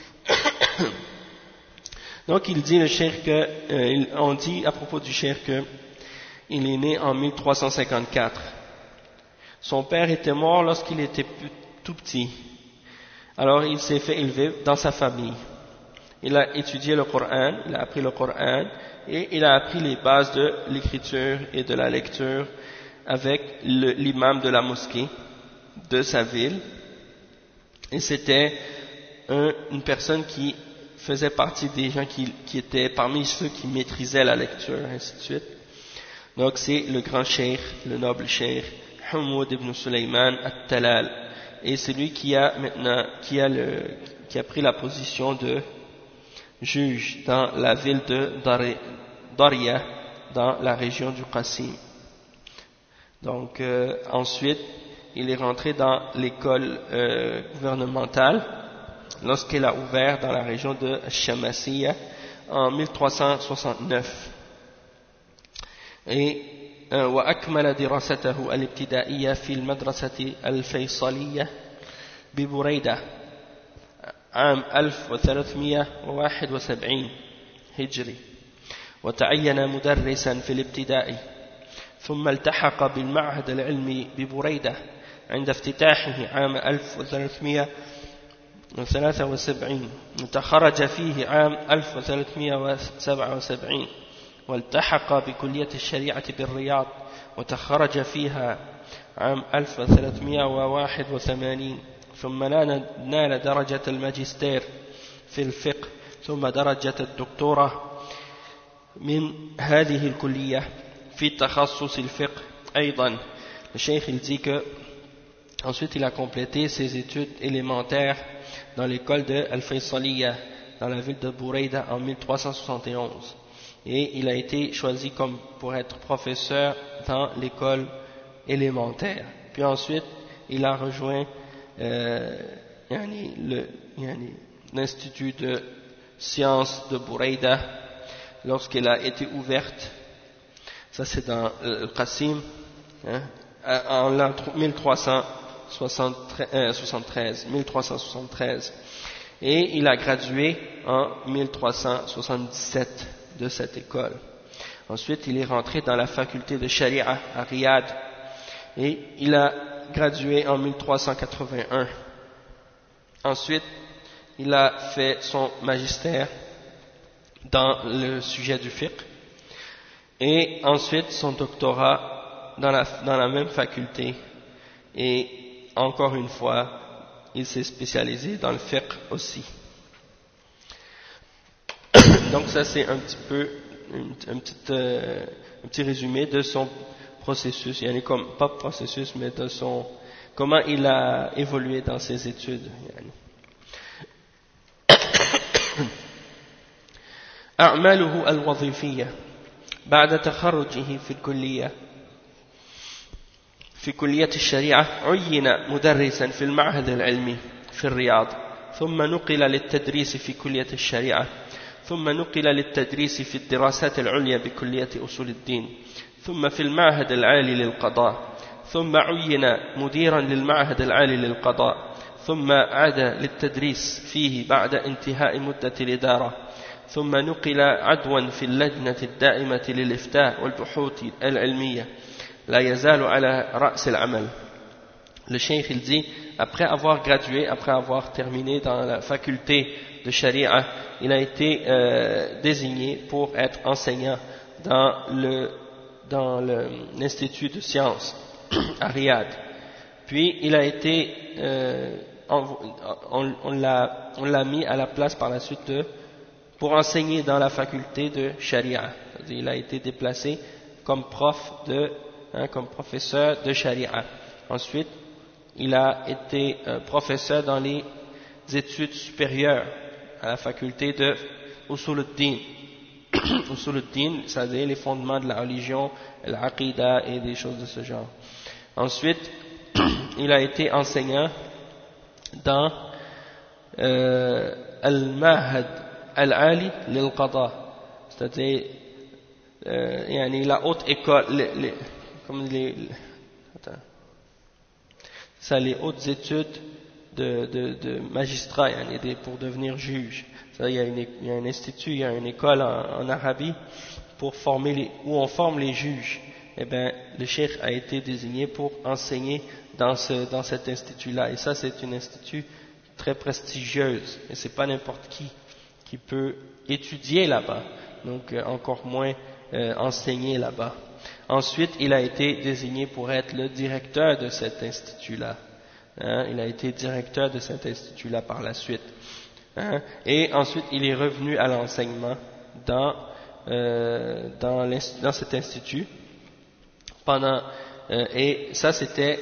Donc il dit le cheikh on dit à propos du cheikh qu'il est né en 1354. Son père était mort lorsqu'il était tout petit. Alors il s'est fait élever dans sa famille. Il a étudié le Coran, il a appris le Coran et il a appris les bases de l'écriture et de la lecture avec l'imam de la mosquée de sa ville. Et c'était une personne qui faisait partie des gens qui étaient parmi ceux qui maîtrisaient la lecture, ainsi de suite. Donc c'est le grand cheikh, le noble cheikh Hamoud ibn Sulaiman al-Talal, et c'est lui qui a pris la position de juge dans la ville de Daria, dans la région du Qasim. Donc ensuite, il est rentré dans l'école gouvernementale lorsqu'elle a ouvert dans la région de Shamasiyya en 1369. Et وأكمل دراسته الابتدائية في المدرسة الفيصلية ببريدة عام 1371 هجري وتعين مدرسا في الابتدائي ثم التحق بالمعهد العلمي ببريدة عند افتتاحه عام 1373 وتخرج فيه عام 1377 والتحق بكلية الشريعة بالرياض وتخرج فيها عام 1381 ثم نال درجة الماجستير في الفقه ثم درجة الدكتوراه من هذه الكلية في تخصص الفقه أيضا. Le cheikh il dit que Ensuite, il a complété ses études élémentaires dans l'école de Al-Faysaliya, dans la ville de Bourayda en 1371. Et il a été choisi comme pour être professeur dans l'école élémentaire. Puis ensuite, il a rejoint l'Institut de sciences de Bourayda lorsqu'elle a été ouverte. Ça c'est dans le Qasim, en l'an 1373. Et il a gradué en 1377 de cette école. Ensuite, il est rentré dans la faculté de Sharia à Riyad et il a gradué en 1381. Ensuite, il a fait son magistère dans le sujet du fiqh et ensuite son doctorat dans la même faculté, et encore une fois il s'est spécialisé dans le fiqh aussi. Donc ça c'est un petit peu un petit résumé de son processus, pas processus mais de son comment il a évolué dans ses études. أعماله الوظيفية بعد تخرجه في كلية الشريعة عين مدرسا في المعهد العلمي في الرياض، ثم نقل للتدريس في كلية الشريعة، ثم نقل للتدريس في الدراسات العليا بكلية أصول الدين، ثم في المعهد العالي للقضاء، ثم عين مديرا للمعهد العالي للقضاء، ثم عاد للتدريس فيه بعد انتهاء مدة الإدارة، ثم نقل عدوا في اللجنة الدائمة للإفتاء والبحوث العلمية لا يزال على رأس العمل. Le cheikh il dit, après avoir gradué, après avoir terminé dans la faculté de Sharia, il a été désigné pour être enseignant dans l'Institut de sciences à Riyad. Puis il a été, on l'a mis à la place par la suite pour enseigner dans la faculté de Sharia. C'est-à-dire, il a été déplacé comme comme professeur de Sharia. Ensuite, il a été professeur dans les études supérieures à la faculté de Usul al-Din. Usul al-Din, c'est-à-dire les fondements de la religion, l'aqida et des choses de ce genre. Ensuite, il a été enseignant dans Al-Mahad Al-Ali lil-Qada, c'est-à-dire la haute école, les hautes études de magistrat, pour devenir juge. Il y a un institut, il y a une école en Arabie pour où on forme les juges. Eh bien, le cheikh a été désigné pour enseigner dans cet institut-là. Et ça, c'est un institut très prestigieuse. Et c'est pas n'importe qui peut étudier là-bas. Donc, encore moins enseigner là-bas. Ensuite, il a été désigné pour être le directeur de cet institut-là. Il a été directeur de cet institut-là par la suite. Et ensuite, il est revenu à l'enseignement dans cet institut. Et ça, c'était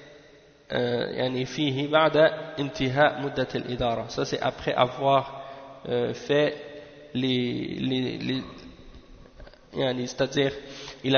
فيه بعد انتهاء مدة الإدارة. Ça, c'est après avoir fait c'est-à-dire il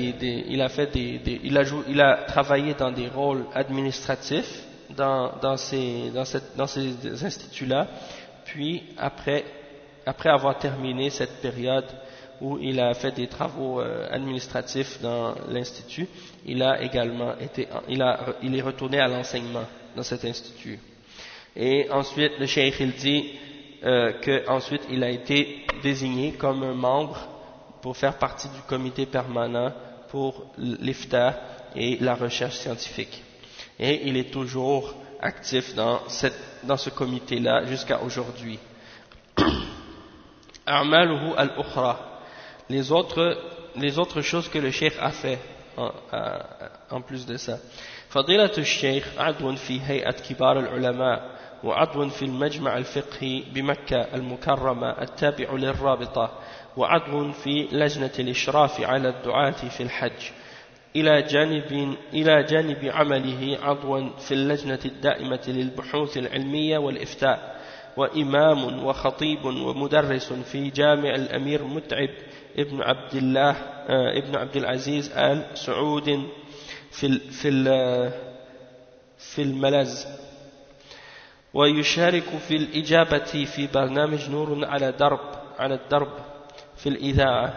a travaillé dans des rôles administratifs dans ces instituts-là, puis après avoir terminé cette période où il a fait des travaux administratifs dans l'institut, il est retourné à l'enseignement dans cet institut. Et ensuite le cheikh il dit qu'ensuite il a été désigné comme un membre pour faire partie du comité permanent pour l'IFTA et la recherche scientifique. Et il est toujours actif dans ce comité-là jusqu'à aujourd'hui. A'maluhu al-ukhra. Les autres choses que le cheikh a fait en plus de ça. فضيلة الشيخ عضو في هيئة كبار العلماء وعضو في المجمع الفقهي بمكة المكرمة التابع للرابطة وعضو في لجنة الإشراف على الدعاة في الحج إلى جانب عمله عضوا في اللجنة الدائمة للبحوث العلمية والإفتاء، وإمام وخطيب ومدرس في جامع الأمير متعب ابن عبد العزيز آل سعود في الملز، ويشارك في الإجابة في برنامج نور على الدرب في الإذاعة،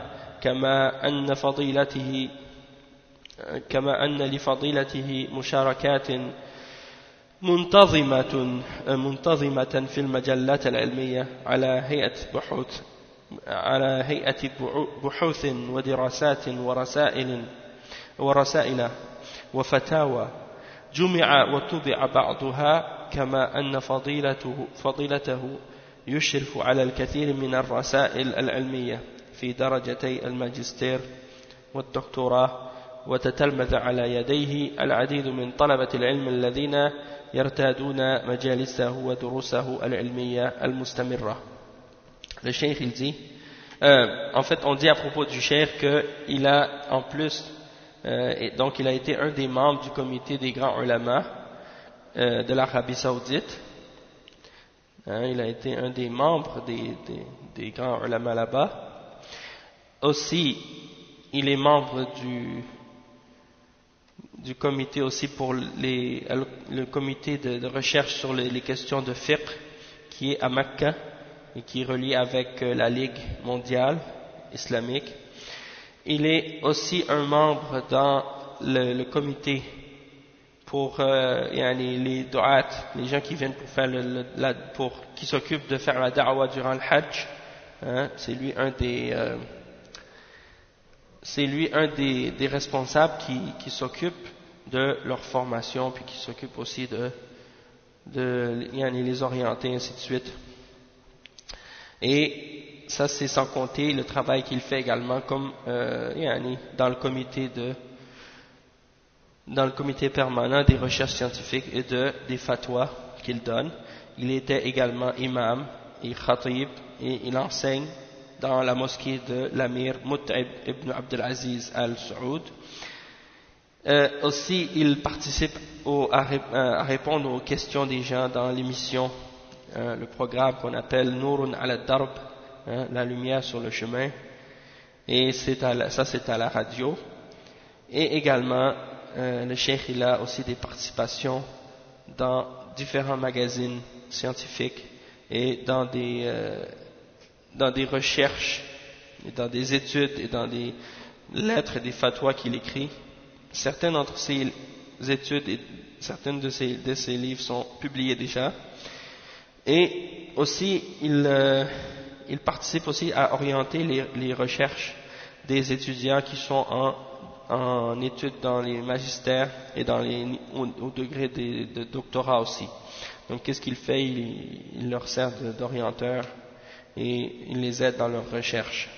كما أن لفضيلته مشاركات منتظمة في المجلات العلمية على هيئة بحوث ودراسات ورسائل وفتاوى جمع وطبع بعضها، كما أن فضيلته يشرف على الكثير من الرسائل العلمية في درجتي الماجستير والدكتوراه، وتتلمذ على يديه العديد من طلبة العلم الذين يرتادون مجالسه ودروسه العلمية المستمرة. Le cheikh il dit, en fait on dit à propos du cheikh qu'il a en plus, donc il a été un des membres du comité des grands ulama de l'Arabie Saoudite. Il a été un des membres des grands ulama là-bas. Aussi, il est membre du comité aussi pour le comité de recherche sur les questions de fiqh qui est à Mecca et qui est relié avec la Ligue mondiale islamique. Il est aussi un membre dans le comité pour les du'at, les gens qui viennent pour faire qui s'occupent de faire la da'wa durant le Hajj. C'est lui un des responsables qui s'occupe de leur formation, puis qui s'occupe aussi de les orienter, ainsi de suite. Et ça, c'est sans compter le travail qu'il fait également comme dans le comité permanent des recherches scientifiques et des fatwas qu'il donne. Il était également imam et khatib, et il enseigne dans la mosquée de l'Amir Mut'ib ibn Abd al-Aziz al-Saoud. Aussi, il participe à répondre aux questions des gens dans l'émission, le programme qu'on appelle Nourun ala Darb, la lumière sur le chemin, et c'est à la radio. Et également, le cheikh il a aussi des participations dans différents magazines scientifiques et dans des recherches, et dans des études et dans des lettres et des fatwas qu'il écrit. Certaines d'entre ces études et certaines de ces livres sont publiés déjà. Et aussi, il participe aussi à orienter les recherches des étudiants qui sont en études dans les magistères et au degré de doctorat aussi. Donc, qu'est-ce qu'il fait? Il leur sert d'orienteur et il les aide dans leurs recherches.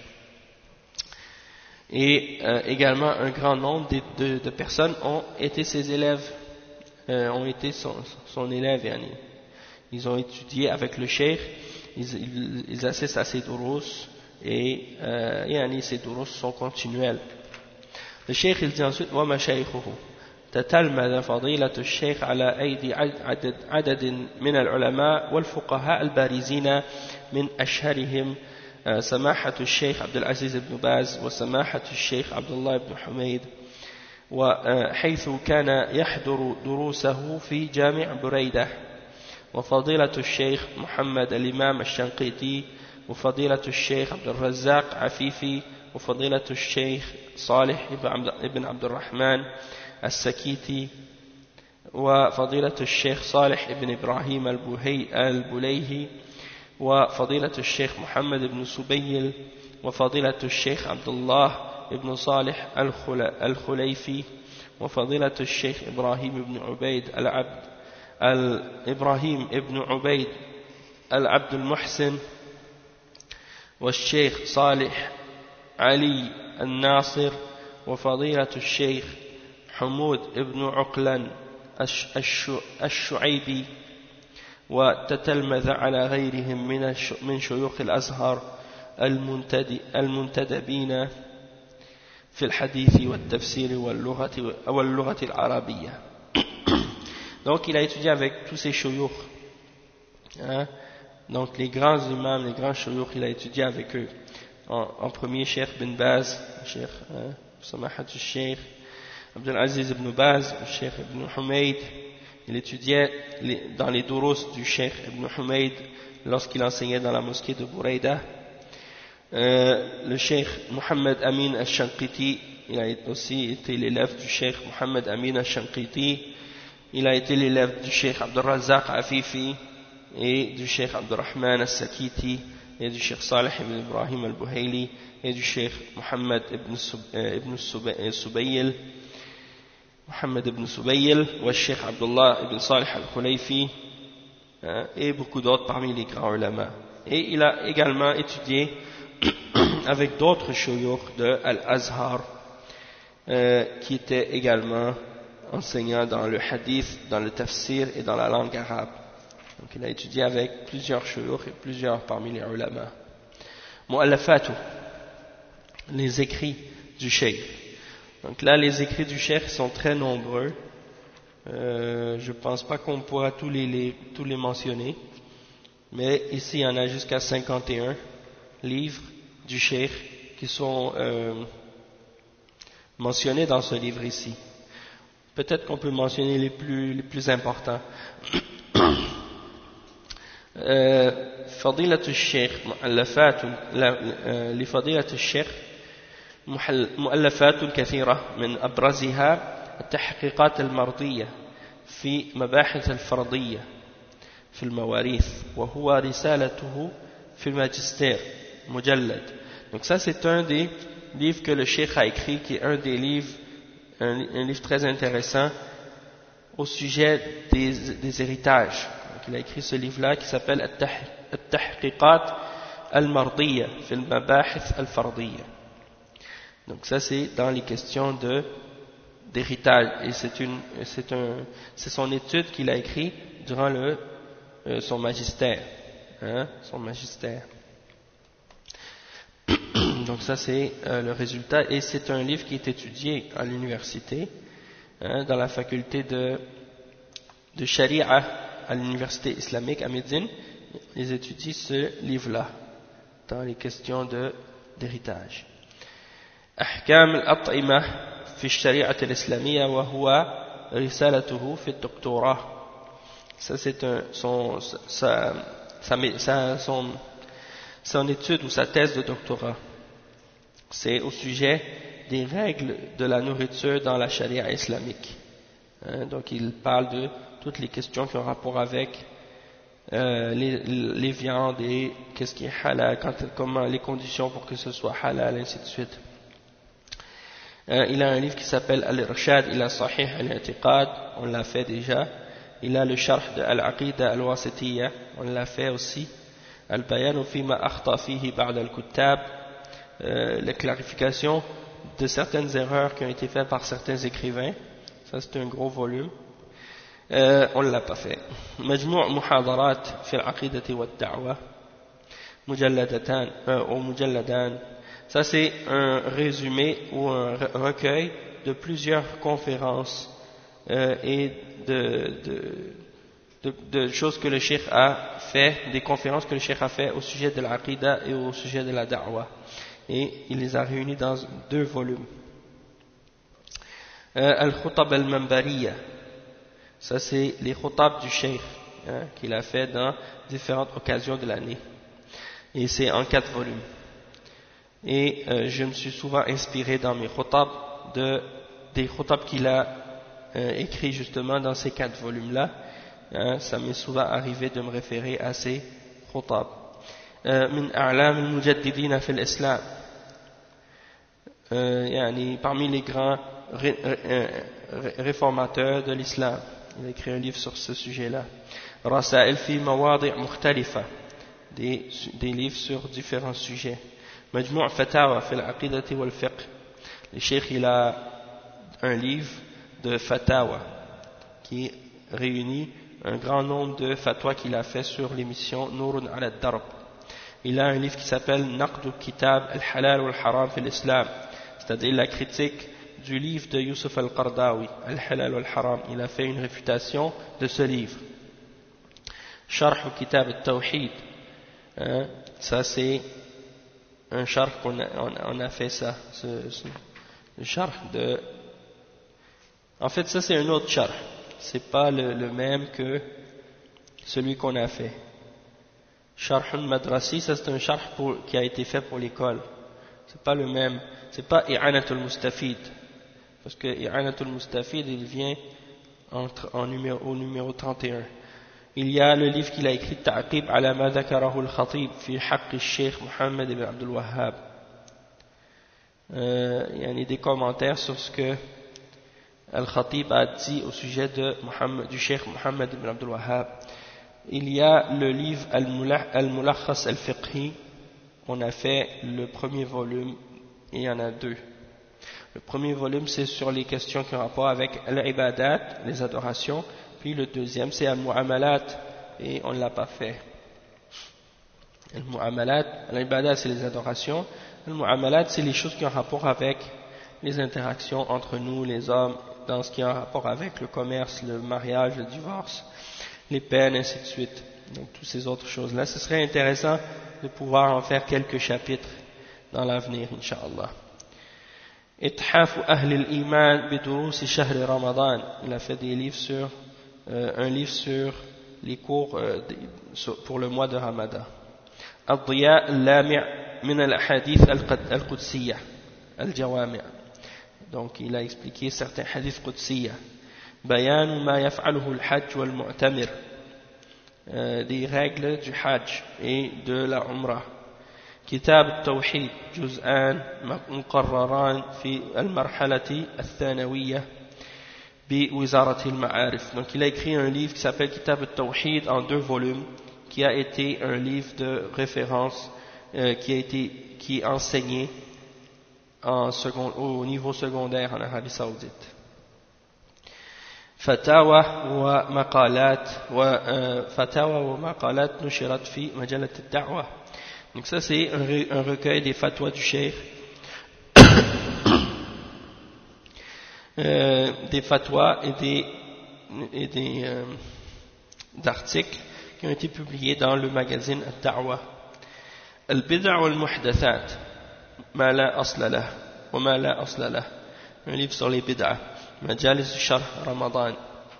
Et également, un grand nombre de personnes ont été ses élèves, ont été son élève. Ils ont étudié avec le cheikh, ils assistent à ses durous, et ces durous sont continuels. Le cheikh il dit ensuite ومشايخه تتلمذ فضيلة الشيخ على أيدي عدد من العلماء والفقهاء البارزين من أشهرهم سماحة الشيخ عبد العزيز بن باز وسماحة الشيخ عبد الله بن حميد، وحيث كان يحضر دروسه في جامع بريدة، وفضيلة الشيخ محمد الإمام الشنقيطي، وفضيلة الشيخ عبد الرزاق عفيفي، وفضيلة الشيخ صالح بن عبد الرحمن السكيتي، وفضيلة الشيخ صالح بن إبراهيم البليهي، وفضيلة الشيخ محمد بن سبيل، وفضيلة الشيخ عبد الله بن صالح الخليفي، وفضيلة الشيخ إبراهيم بن عبيد العبد المحسن، والشيخ صالح علي الناصر، وفضيلة الشيخ حمود بن عقلان الشعيبي، وتتلمذ على غيرهم من شيوخ الأزهر المنتدبين في الحديث والتفسير واللغة العربية. Donc il a étudié avec tous ces shuyukh, hein? Donc les grands imams, les grands shuyukh, il a étudié avec eux. En premier, Cheikh bin Baz, Cheikh Samahat al-Cheikh Abdul Aziz ibn Baz, Cheikh ibn Humayd. Il étudiait dans les durus du Cheikh ibn Humayd lorsqu'il enseignait dans la mosquée de Bouraïda. Le Cheikh Mohammed Amin al-Shanqiti, il a aussi été l'élève du Cheikh Mohammed Amin al-Shanqiti. Il a été l'élève du Cheikh Abdul Razzaq Afifi et du Cheikh Abdurrahman al-Sakiti et du Cheikh Salih ibn Ibrahim al-Buhayli et du Cheikh Mohammed ibn Subayl, Mohammed ibn Subayl, ou le Cheikh Abdullah ibn Salih al-Khulayfi, et beaucoup d'autres parmi les grands ulama. Et il a également étudié avec d'autres shuyukh de Al-Azhar, qui étaient également enseignants dans le hadith, dans le tafsir et dans la langue arabe. Donc il a étudié avec plusieurs shuyukh et plusieurs parmi les ulama. Mu'allafatu, les écrits du cheikh. Donc là, les écrits du cheikh sont très nombreux. Je ne pense pas qu'on pourra tous les mentionner. Mais ici, il y en a jusqu'à 51 livres du cheikh qui sont mentionnés dans ce livre ici. Peut-être qu'on peut mentionner les plus importants. فضيلة الشيخ مؤلفات لفضيلة الشيخ مؤلفات كثيرة من أبرزها التحقيقات المرضية في مباحث الفرضية في المواريث وهو رسالته في الماجستير مجلد. Donc ça c'est un des livres que le cheikh a écrit, qui est un des livres, un livre très intéressant au sujet des héritages. Donc il a écrit ce livre-là qui s'appelle التحقيقات المرضية في المباحث الفرضية. Donc ça c'est dans les questions d'héritage, et c'est son étude qu'il a écrit durant son magistère, son magistère. Donc ça c'est le résultat, et c'est un livre qui est étudié à l'université, dans la faculté de Sharia à l'université islamique à Médine. Ils étudient ce livre-là dans les questions d'héritage. أحكام الأطعمة في الشريعة الإسلامية وهو رسالته في الدكتوراه. Ça c'est son étude ou sa thèse de doctorat. C'est au sujet des règles de la nourriture dans la charia islamique. Donc il parle de toutes les questions qui ont rapport avec les viandes et qu'est-ce qui est halal, comment les conditions pour que ce soit halal, ainsi de suite. Il a un livre qui s'appelle Al-Irshad ila Sahih al-I'tiqad, on l'a fait déjà. Il a le Sharh de Al-Aqida al-Wasitiyya, on l'a fait aussi. Al-Bayanu fima akhta fihi ba'd al-Kuttab, la clarification de certaines erreurs qui ont été faites par certains écrivains. Ça c'est un gros volume. On ne l'a pas fait. Majmou' muhadarat fi al-aqidati wa ad-da'wa mujalladatan ou mujalladan. Ça c'est un résumé ou un recueil de plusieurs conférences et de choses que le cheikh a fait, des conférences que le cheikh a fait au sujet de l'aqida et au sujet de la da'wa. Et il les a réunis dans 2 volumes. Al-Khutab al-Manbariya. Ça c'est les khutab du cheikh qu'il a fait dans différentes occasions de l'année. Et c'est en 4 volumes. Et je me suis souvent inspiré dans mes khutab des khutab qu'il a écrit justement dans ces 4 volumes-là. Ça m'est souvent arrivé de me référer à ces khutab. Min a'lam al-mujaddidina fil islam. Parmi les grands réformateurs de l'islam. Il a écrit un livre sur ce sujet-là. Rasail fi mawadi' mukhtalifa. Des livres sur différents sujets. Majmou' fatawa fi al-aqidati wal fiqh. Le cheikh il a un livre de fatawa qui réunit un grand nombre de fatwas qu'il a fait sur l'émission Nourun ala Darb. Il a un livre qui s'appelle Naqd al-Kitab al-Halal wal-Haram fi l'Islam. c'est-à-dire la critique du livre de Youssef al-Qardawi, Al-Halal wal-Haram. Il a fait une réfutation de ce livre. Sharh Kitab al-Tawhid, ça c'est un sharh on a fait ça, le sharh de... En fait ça c'est un autre sharh, c'est pas le même que celui qu'on a fait. Sharh al-Madrasi, ça c'est un sharh qui a été fait pour l'école, c'est pas le même, c'est pas I'anatul Mustafid, parce que I'anatul Mustafid il vient au numéro 31. Il y a le livre qu'il a écrit, Ta'qib ala ma dhakarahu al-Khatib fi haqq al-Sheikh Mohammed ibn Abdul Wahhab. Il y a des commentaires sur ce que Al-Khatib a dit au sujet du Sheikh Mohammed ibn Abdul Wahhab. Il y a le livre Al-Mulakhas al-Fiqhi. On a fait le premier volume et il y en a deux. Le premier volume c'est sur les questions qui ont rapport avec al-ibadat, les adorations. Puis le deuxième c'est al-mu'amalat et on ne l'a pas fait. Al-mu'amalat, al-ibadat c'est les adorations, al-mu'amalat c'est les choses qui ont rapport avec les interactions entre nous les hommes, dans ce qui a rapport avec le commerce, le mariage, le divorce, les peines, ainsi de suite. Donc toutes ces autres choses là, ce serait intéressant de pouvoir en faire quelques chapitres dans l'avenir, Inch'Allah. Ithaf Ahl al-Iman bidurus shahr Ramadan. Il a fait des livres sur un livre sur les cours pour le mois de Ramadan. Ad-Diya al-Lami' min al-Ahadith al-Qudsiyya al-Jawami'. Donc il a expliqué certains hadiths Qudsiyya. Bayan ma yaf'aluhu al-Hajj wal-Mu'tamir. Des règles du Hajj et de la Umrah. كتاب التوحيد جزءان مقرران في المرحلة الثانوية بوزارة المعارف. Donc il a écrit un livre qui s'appelle Kitab al-Tawhid en 2 volumes, qui a été un livre de référence qui est enseigné au niveau secondaire en Arabie Saoudite. فتاوى ومقالات نشرت في مجلة الدعوة. Donc ça c'est un recueil des fatwas du cheikh, des fatwas et des articles qui ont été publiés dans le magazine Ad-Da'wa. Al-Bid'a wal-Muhdathat, ma la asla lah, wa ma la asla lah. Un livre sur les bid'a. Majalis du Sharh Ramadan.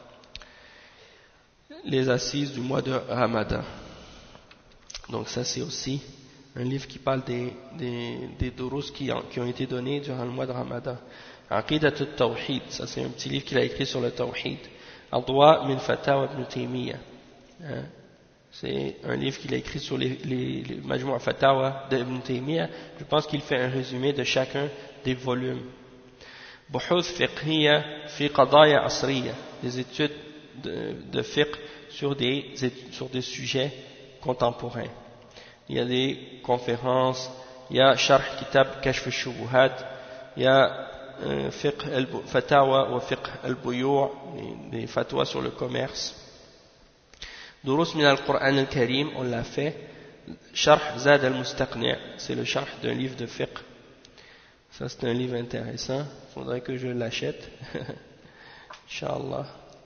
Les assises du mois de Ramadan. Donc ça c'est aussi un livre qui parle des durus qui ont été donnés durant le mois de Ramadan. Aqidat al-Tawhid, ça c'est un petit livre qu'il a écrit sur le Tawhid. Adwa min Fatawa ibn Taymiyyah. C'est un livre qu'il a écrit sur les Majmu' Fatawa d'Ibn Taymiyyah. Je pense qu'il fait un résumé de chacun des volumes. Buhuth fiqhiyya fi qadaya asriya, des études de fiqh sur des sujets contemporains. Il y a des conférences, il y a Sharh Kitab Kashf al-Shubuhat, il y a Fiqh al-Fatawa wa Fiqh al-Buyu', des fatwas sur le commerce. Durus min al-Qur'an al-Karim, on l'a fait. Sharh Zad al-Mustaqni', c'est le sharh d'un livre de fiqh. Ça c'est un livre intéressant, il faudrait que je l'achète. Inch'Allah.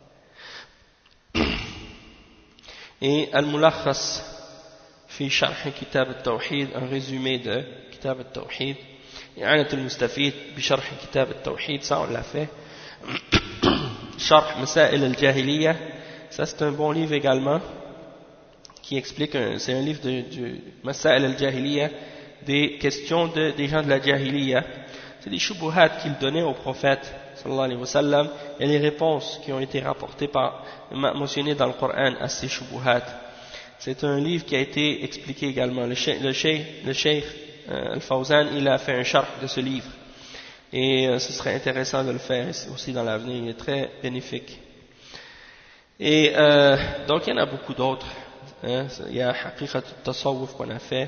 Et Al-Mulakhas fi Sharh Kitab al-Tawhid, un résumé de Kitab al-Tawhid. I'anat al-Mustafid bi Sharh Kitab al-Tawhid, ça on l'a fait. Sharh Masail al-Jahiliyyah, ça c'est un bon livre également, qui explique, c'est un livre de Masail al-Jahiliyyah, des questions des gens de la Jahiliyyah. C'est des shubuhat qu'il donnait au prophète sallallahu alayhi wa sallam, et les réponses qui ont été rapportées mentionnées dans le Coran à ces shubuhat. C'est un livre qui a été expliqué également. Le cheikh Al-Fawzan, il a fait un sharh de ce livre. Et ce serait intéressant de le faire aussi dans l'avenir. Il est très bénéfique. Et donc il y en a beaucoup d'autres. Il y a Haqiqat al-Tasawwuf qu'on a fait.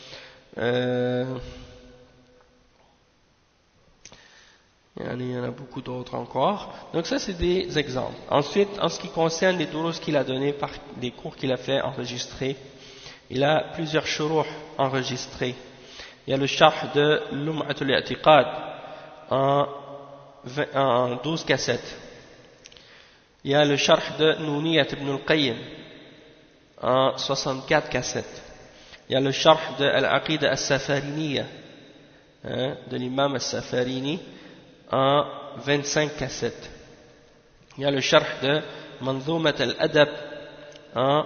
Il y en a beaucoup d'autres encore. Donc ça c'est des exemples. Ensuite, en ce qui concerne les durus qu'il a donnés par des cours qu'il a fait enregistrés, il a plusieurs shuruh enregistrés. Il y a le sharh de Lum'atul I'tiqad en 12 cassettes. Il y a le Sharh de Nouniyat ibn al-Qayyim en 64 cassettes. Il y a le Sharh de Al-Aqida al-Safariniyya de l'imam al-Safarini en 25 cassettes. Il y a le Sharh de Manzoumat al-Adab en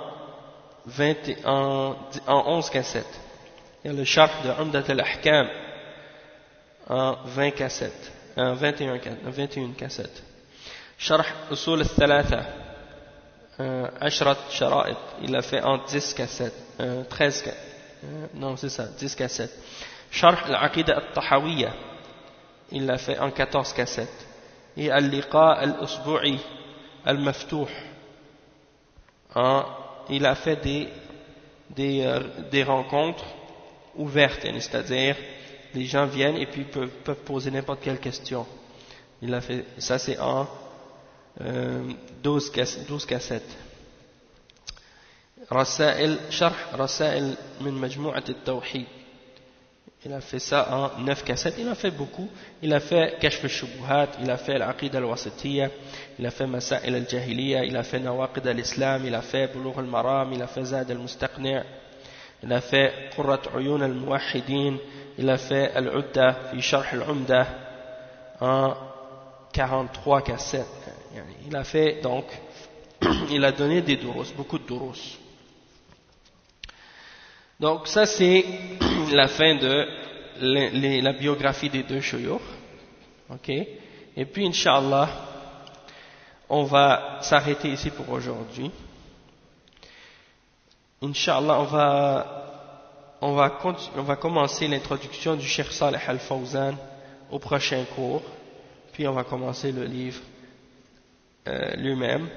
11 cassettes. Il y a le Sharh de Umdat al-Ahkam en 20 cassettes, 21 cassettes. Sharh Usul al-Thalatha, Ashrat Shara'id, il a fait en 10 cassettes, 10 cassettes. Sharh al-Aqida al-Tahawiyya, il l'a fait en 14 cassettes. Et Al-Liqa al-Usbu'i al-Maftuh, il a fait des rencontres ouvertes, c'est-à-dire les gens viennent et puis peuvent poser n'importe quelle question. Il a fait ça, c'est en 12 cassettes. Sharh Rasail min Majmu'at al-Tawhid, il a fait ça en 9 cassettes. Il a fait beaucoup. Il a fait Kashf al-Shubuhat, il a fait Al-Aqida al-Wasitiyya, il a fait Masail al-Jahiliyya, il a fait Nawaqid al-Islam, il a fait Bulugh al-Maram, il a fait Zad al-Mustaqni', il a fait Qurrat Uyun al-Muwahhidin, il a fait Al-Udda fi Sharh al-Umda en 43 cassettes. Il a fait donc, il a donné des durus, beaucoup de durus. Donc ça c'est la fin de la biographie des deux shuyukh. Ok. Et puis Inch'Allah, on va s'arrêter ici pour aujourd'hui. Inch'Allah, on va commencer l'introduction du Cheikh Saleh Al-Fawzan au prochain cours. Puis on va commencer le livre lui-même,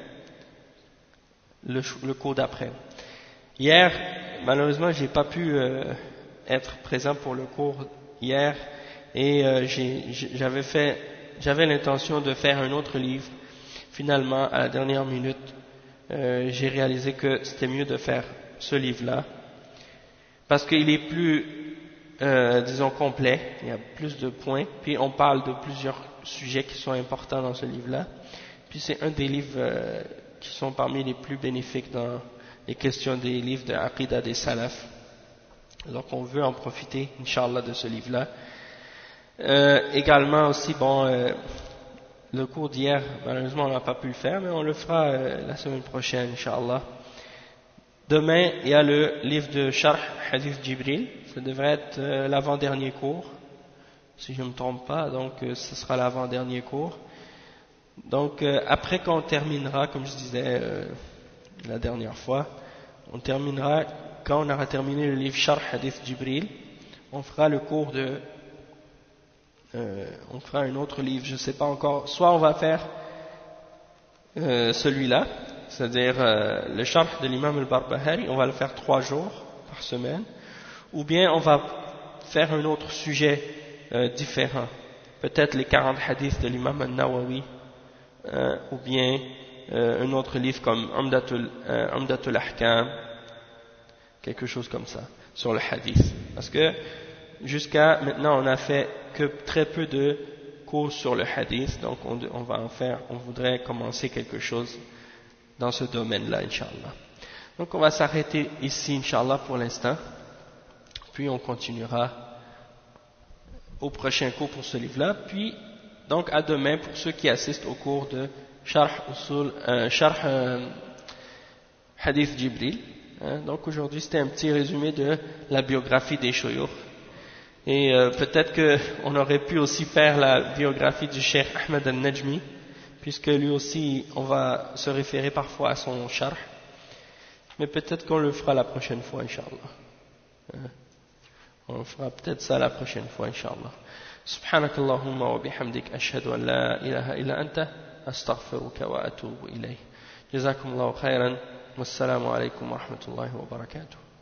le cours d'après. Hier, malheureusement, j'ai pas pu être présent pour le cours hier et j'avais l'intention de faire un autre livre. Finalement, à la dernière minute, j'ai réalisé que c'était mieux de faire ce livre-là parce qu'il est plus, disons, complet. Il y a plus de points. Puis on parle de plusieurs sujets qui sont importants dans ce livre-là. Puis c'est un des livres qui sont parmi les plus bénéfiques dans les questions des livres de Aqida des Salaf. Donc on veut en profiter, Inch'Allah, de ce livre-là. Également aussi, le cours d'hier, malheureusement on n'a pas pu le faire, mais on le fera la semaine prochaine, Inch'Allah. Demain, il y a le livre de Sharh Hadith Jibril. Ça devrait être l'avant-dernier cours, si je ne me trompe pas, donc ce sera l'avant-dernier cours. Donc après qu'on terminera, comme je disais la dernière fois, on terminera, quand on aura terminé le livre Sharh Hadith Jibril, on fera le cours on fera un autre livre, je ne sais pas encore, soit on va faire celui-là, c'est-à-dire le Sharh de l'imam al-Barbahari, on va le faire 3 jours par semaine, ou bien on va faire un autre sujet différent, peut-être les 40 hadiths de l'imam al-Nawawi, ou bien un autre livre comme Umdatul Ahkam, quelque chose comme ça, sur le hadith. Parce que jusqu'à maintenant, on n'a fait que très peu de cours sur le hadith, donc on voudrait commencer quelque chose dans ce domaine-là, Inch'Allah. Donc on va s'arrêter ici, Inch'Allah, pour l'instant, puis on continuera au prochain cours pour ce livre-là, puis donc à demain pour ceux qui assistent au cours de Sharh Hadith Jibril. Donc aujourd'hui c'était un petit résumé de la biographie des shuyukh. Et peut-être qu'on aurait pu aussi faire la biographie du Cheikh Ahmed al-Najmi, puisque lui aussi on va se référer parfois à son sharh. Mais peut-être qu'on le fera la prochaine fois, Inch'Allah. On fera peut-être ça la prochaine fois, Inch'Allah. سبحانك اللهم وبحمدك أشهد أن لا إله إلا أنت أستغفرك وأتوب إليه. جزاكم الله خيرا والسلام عليكم ورحمة الله وبركاته.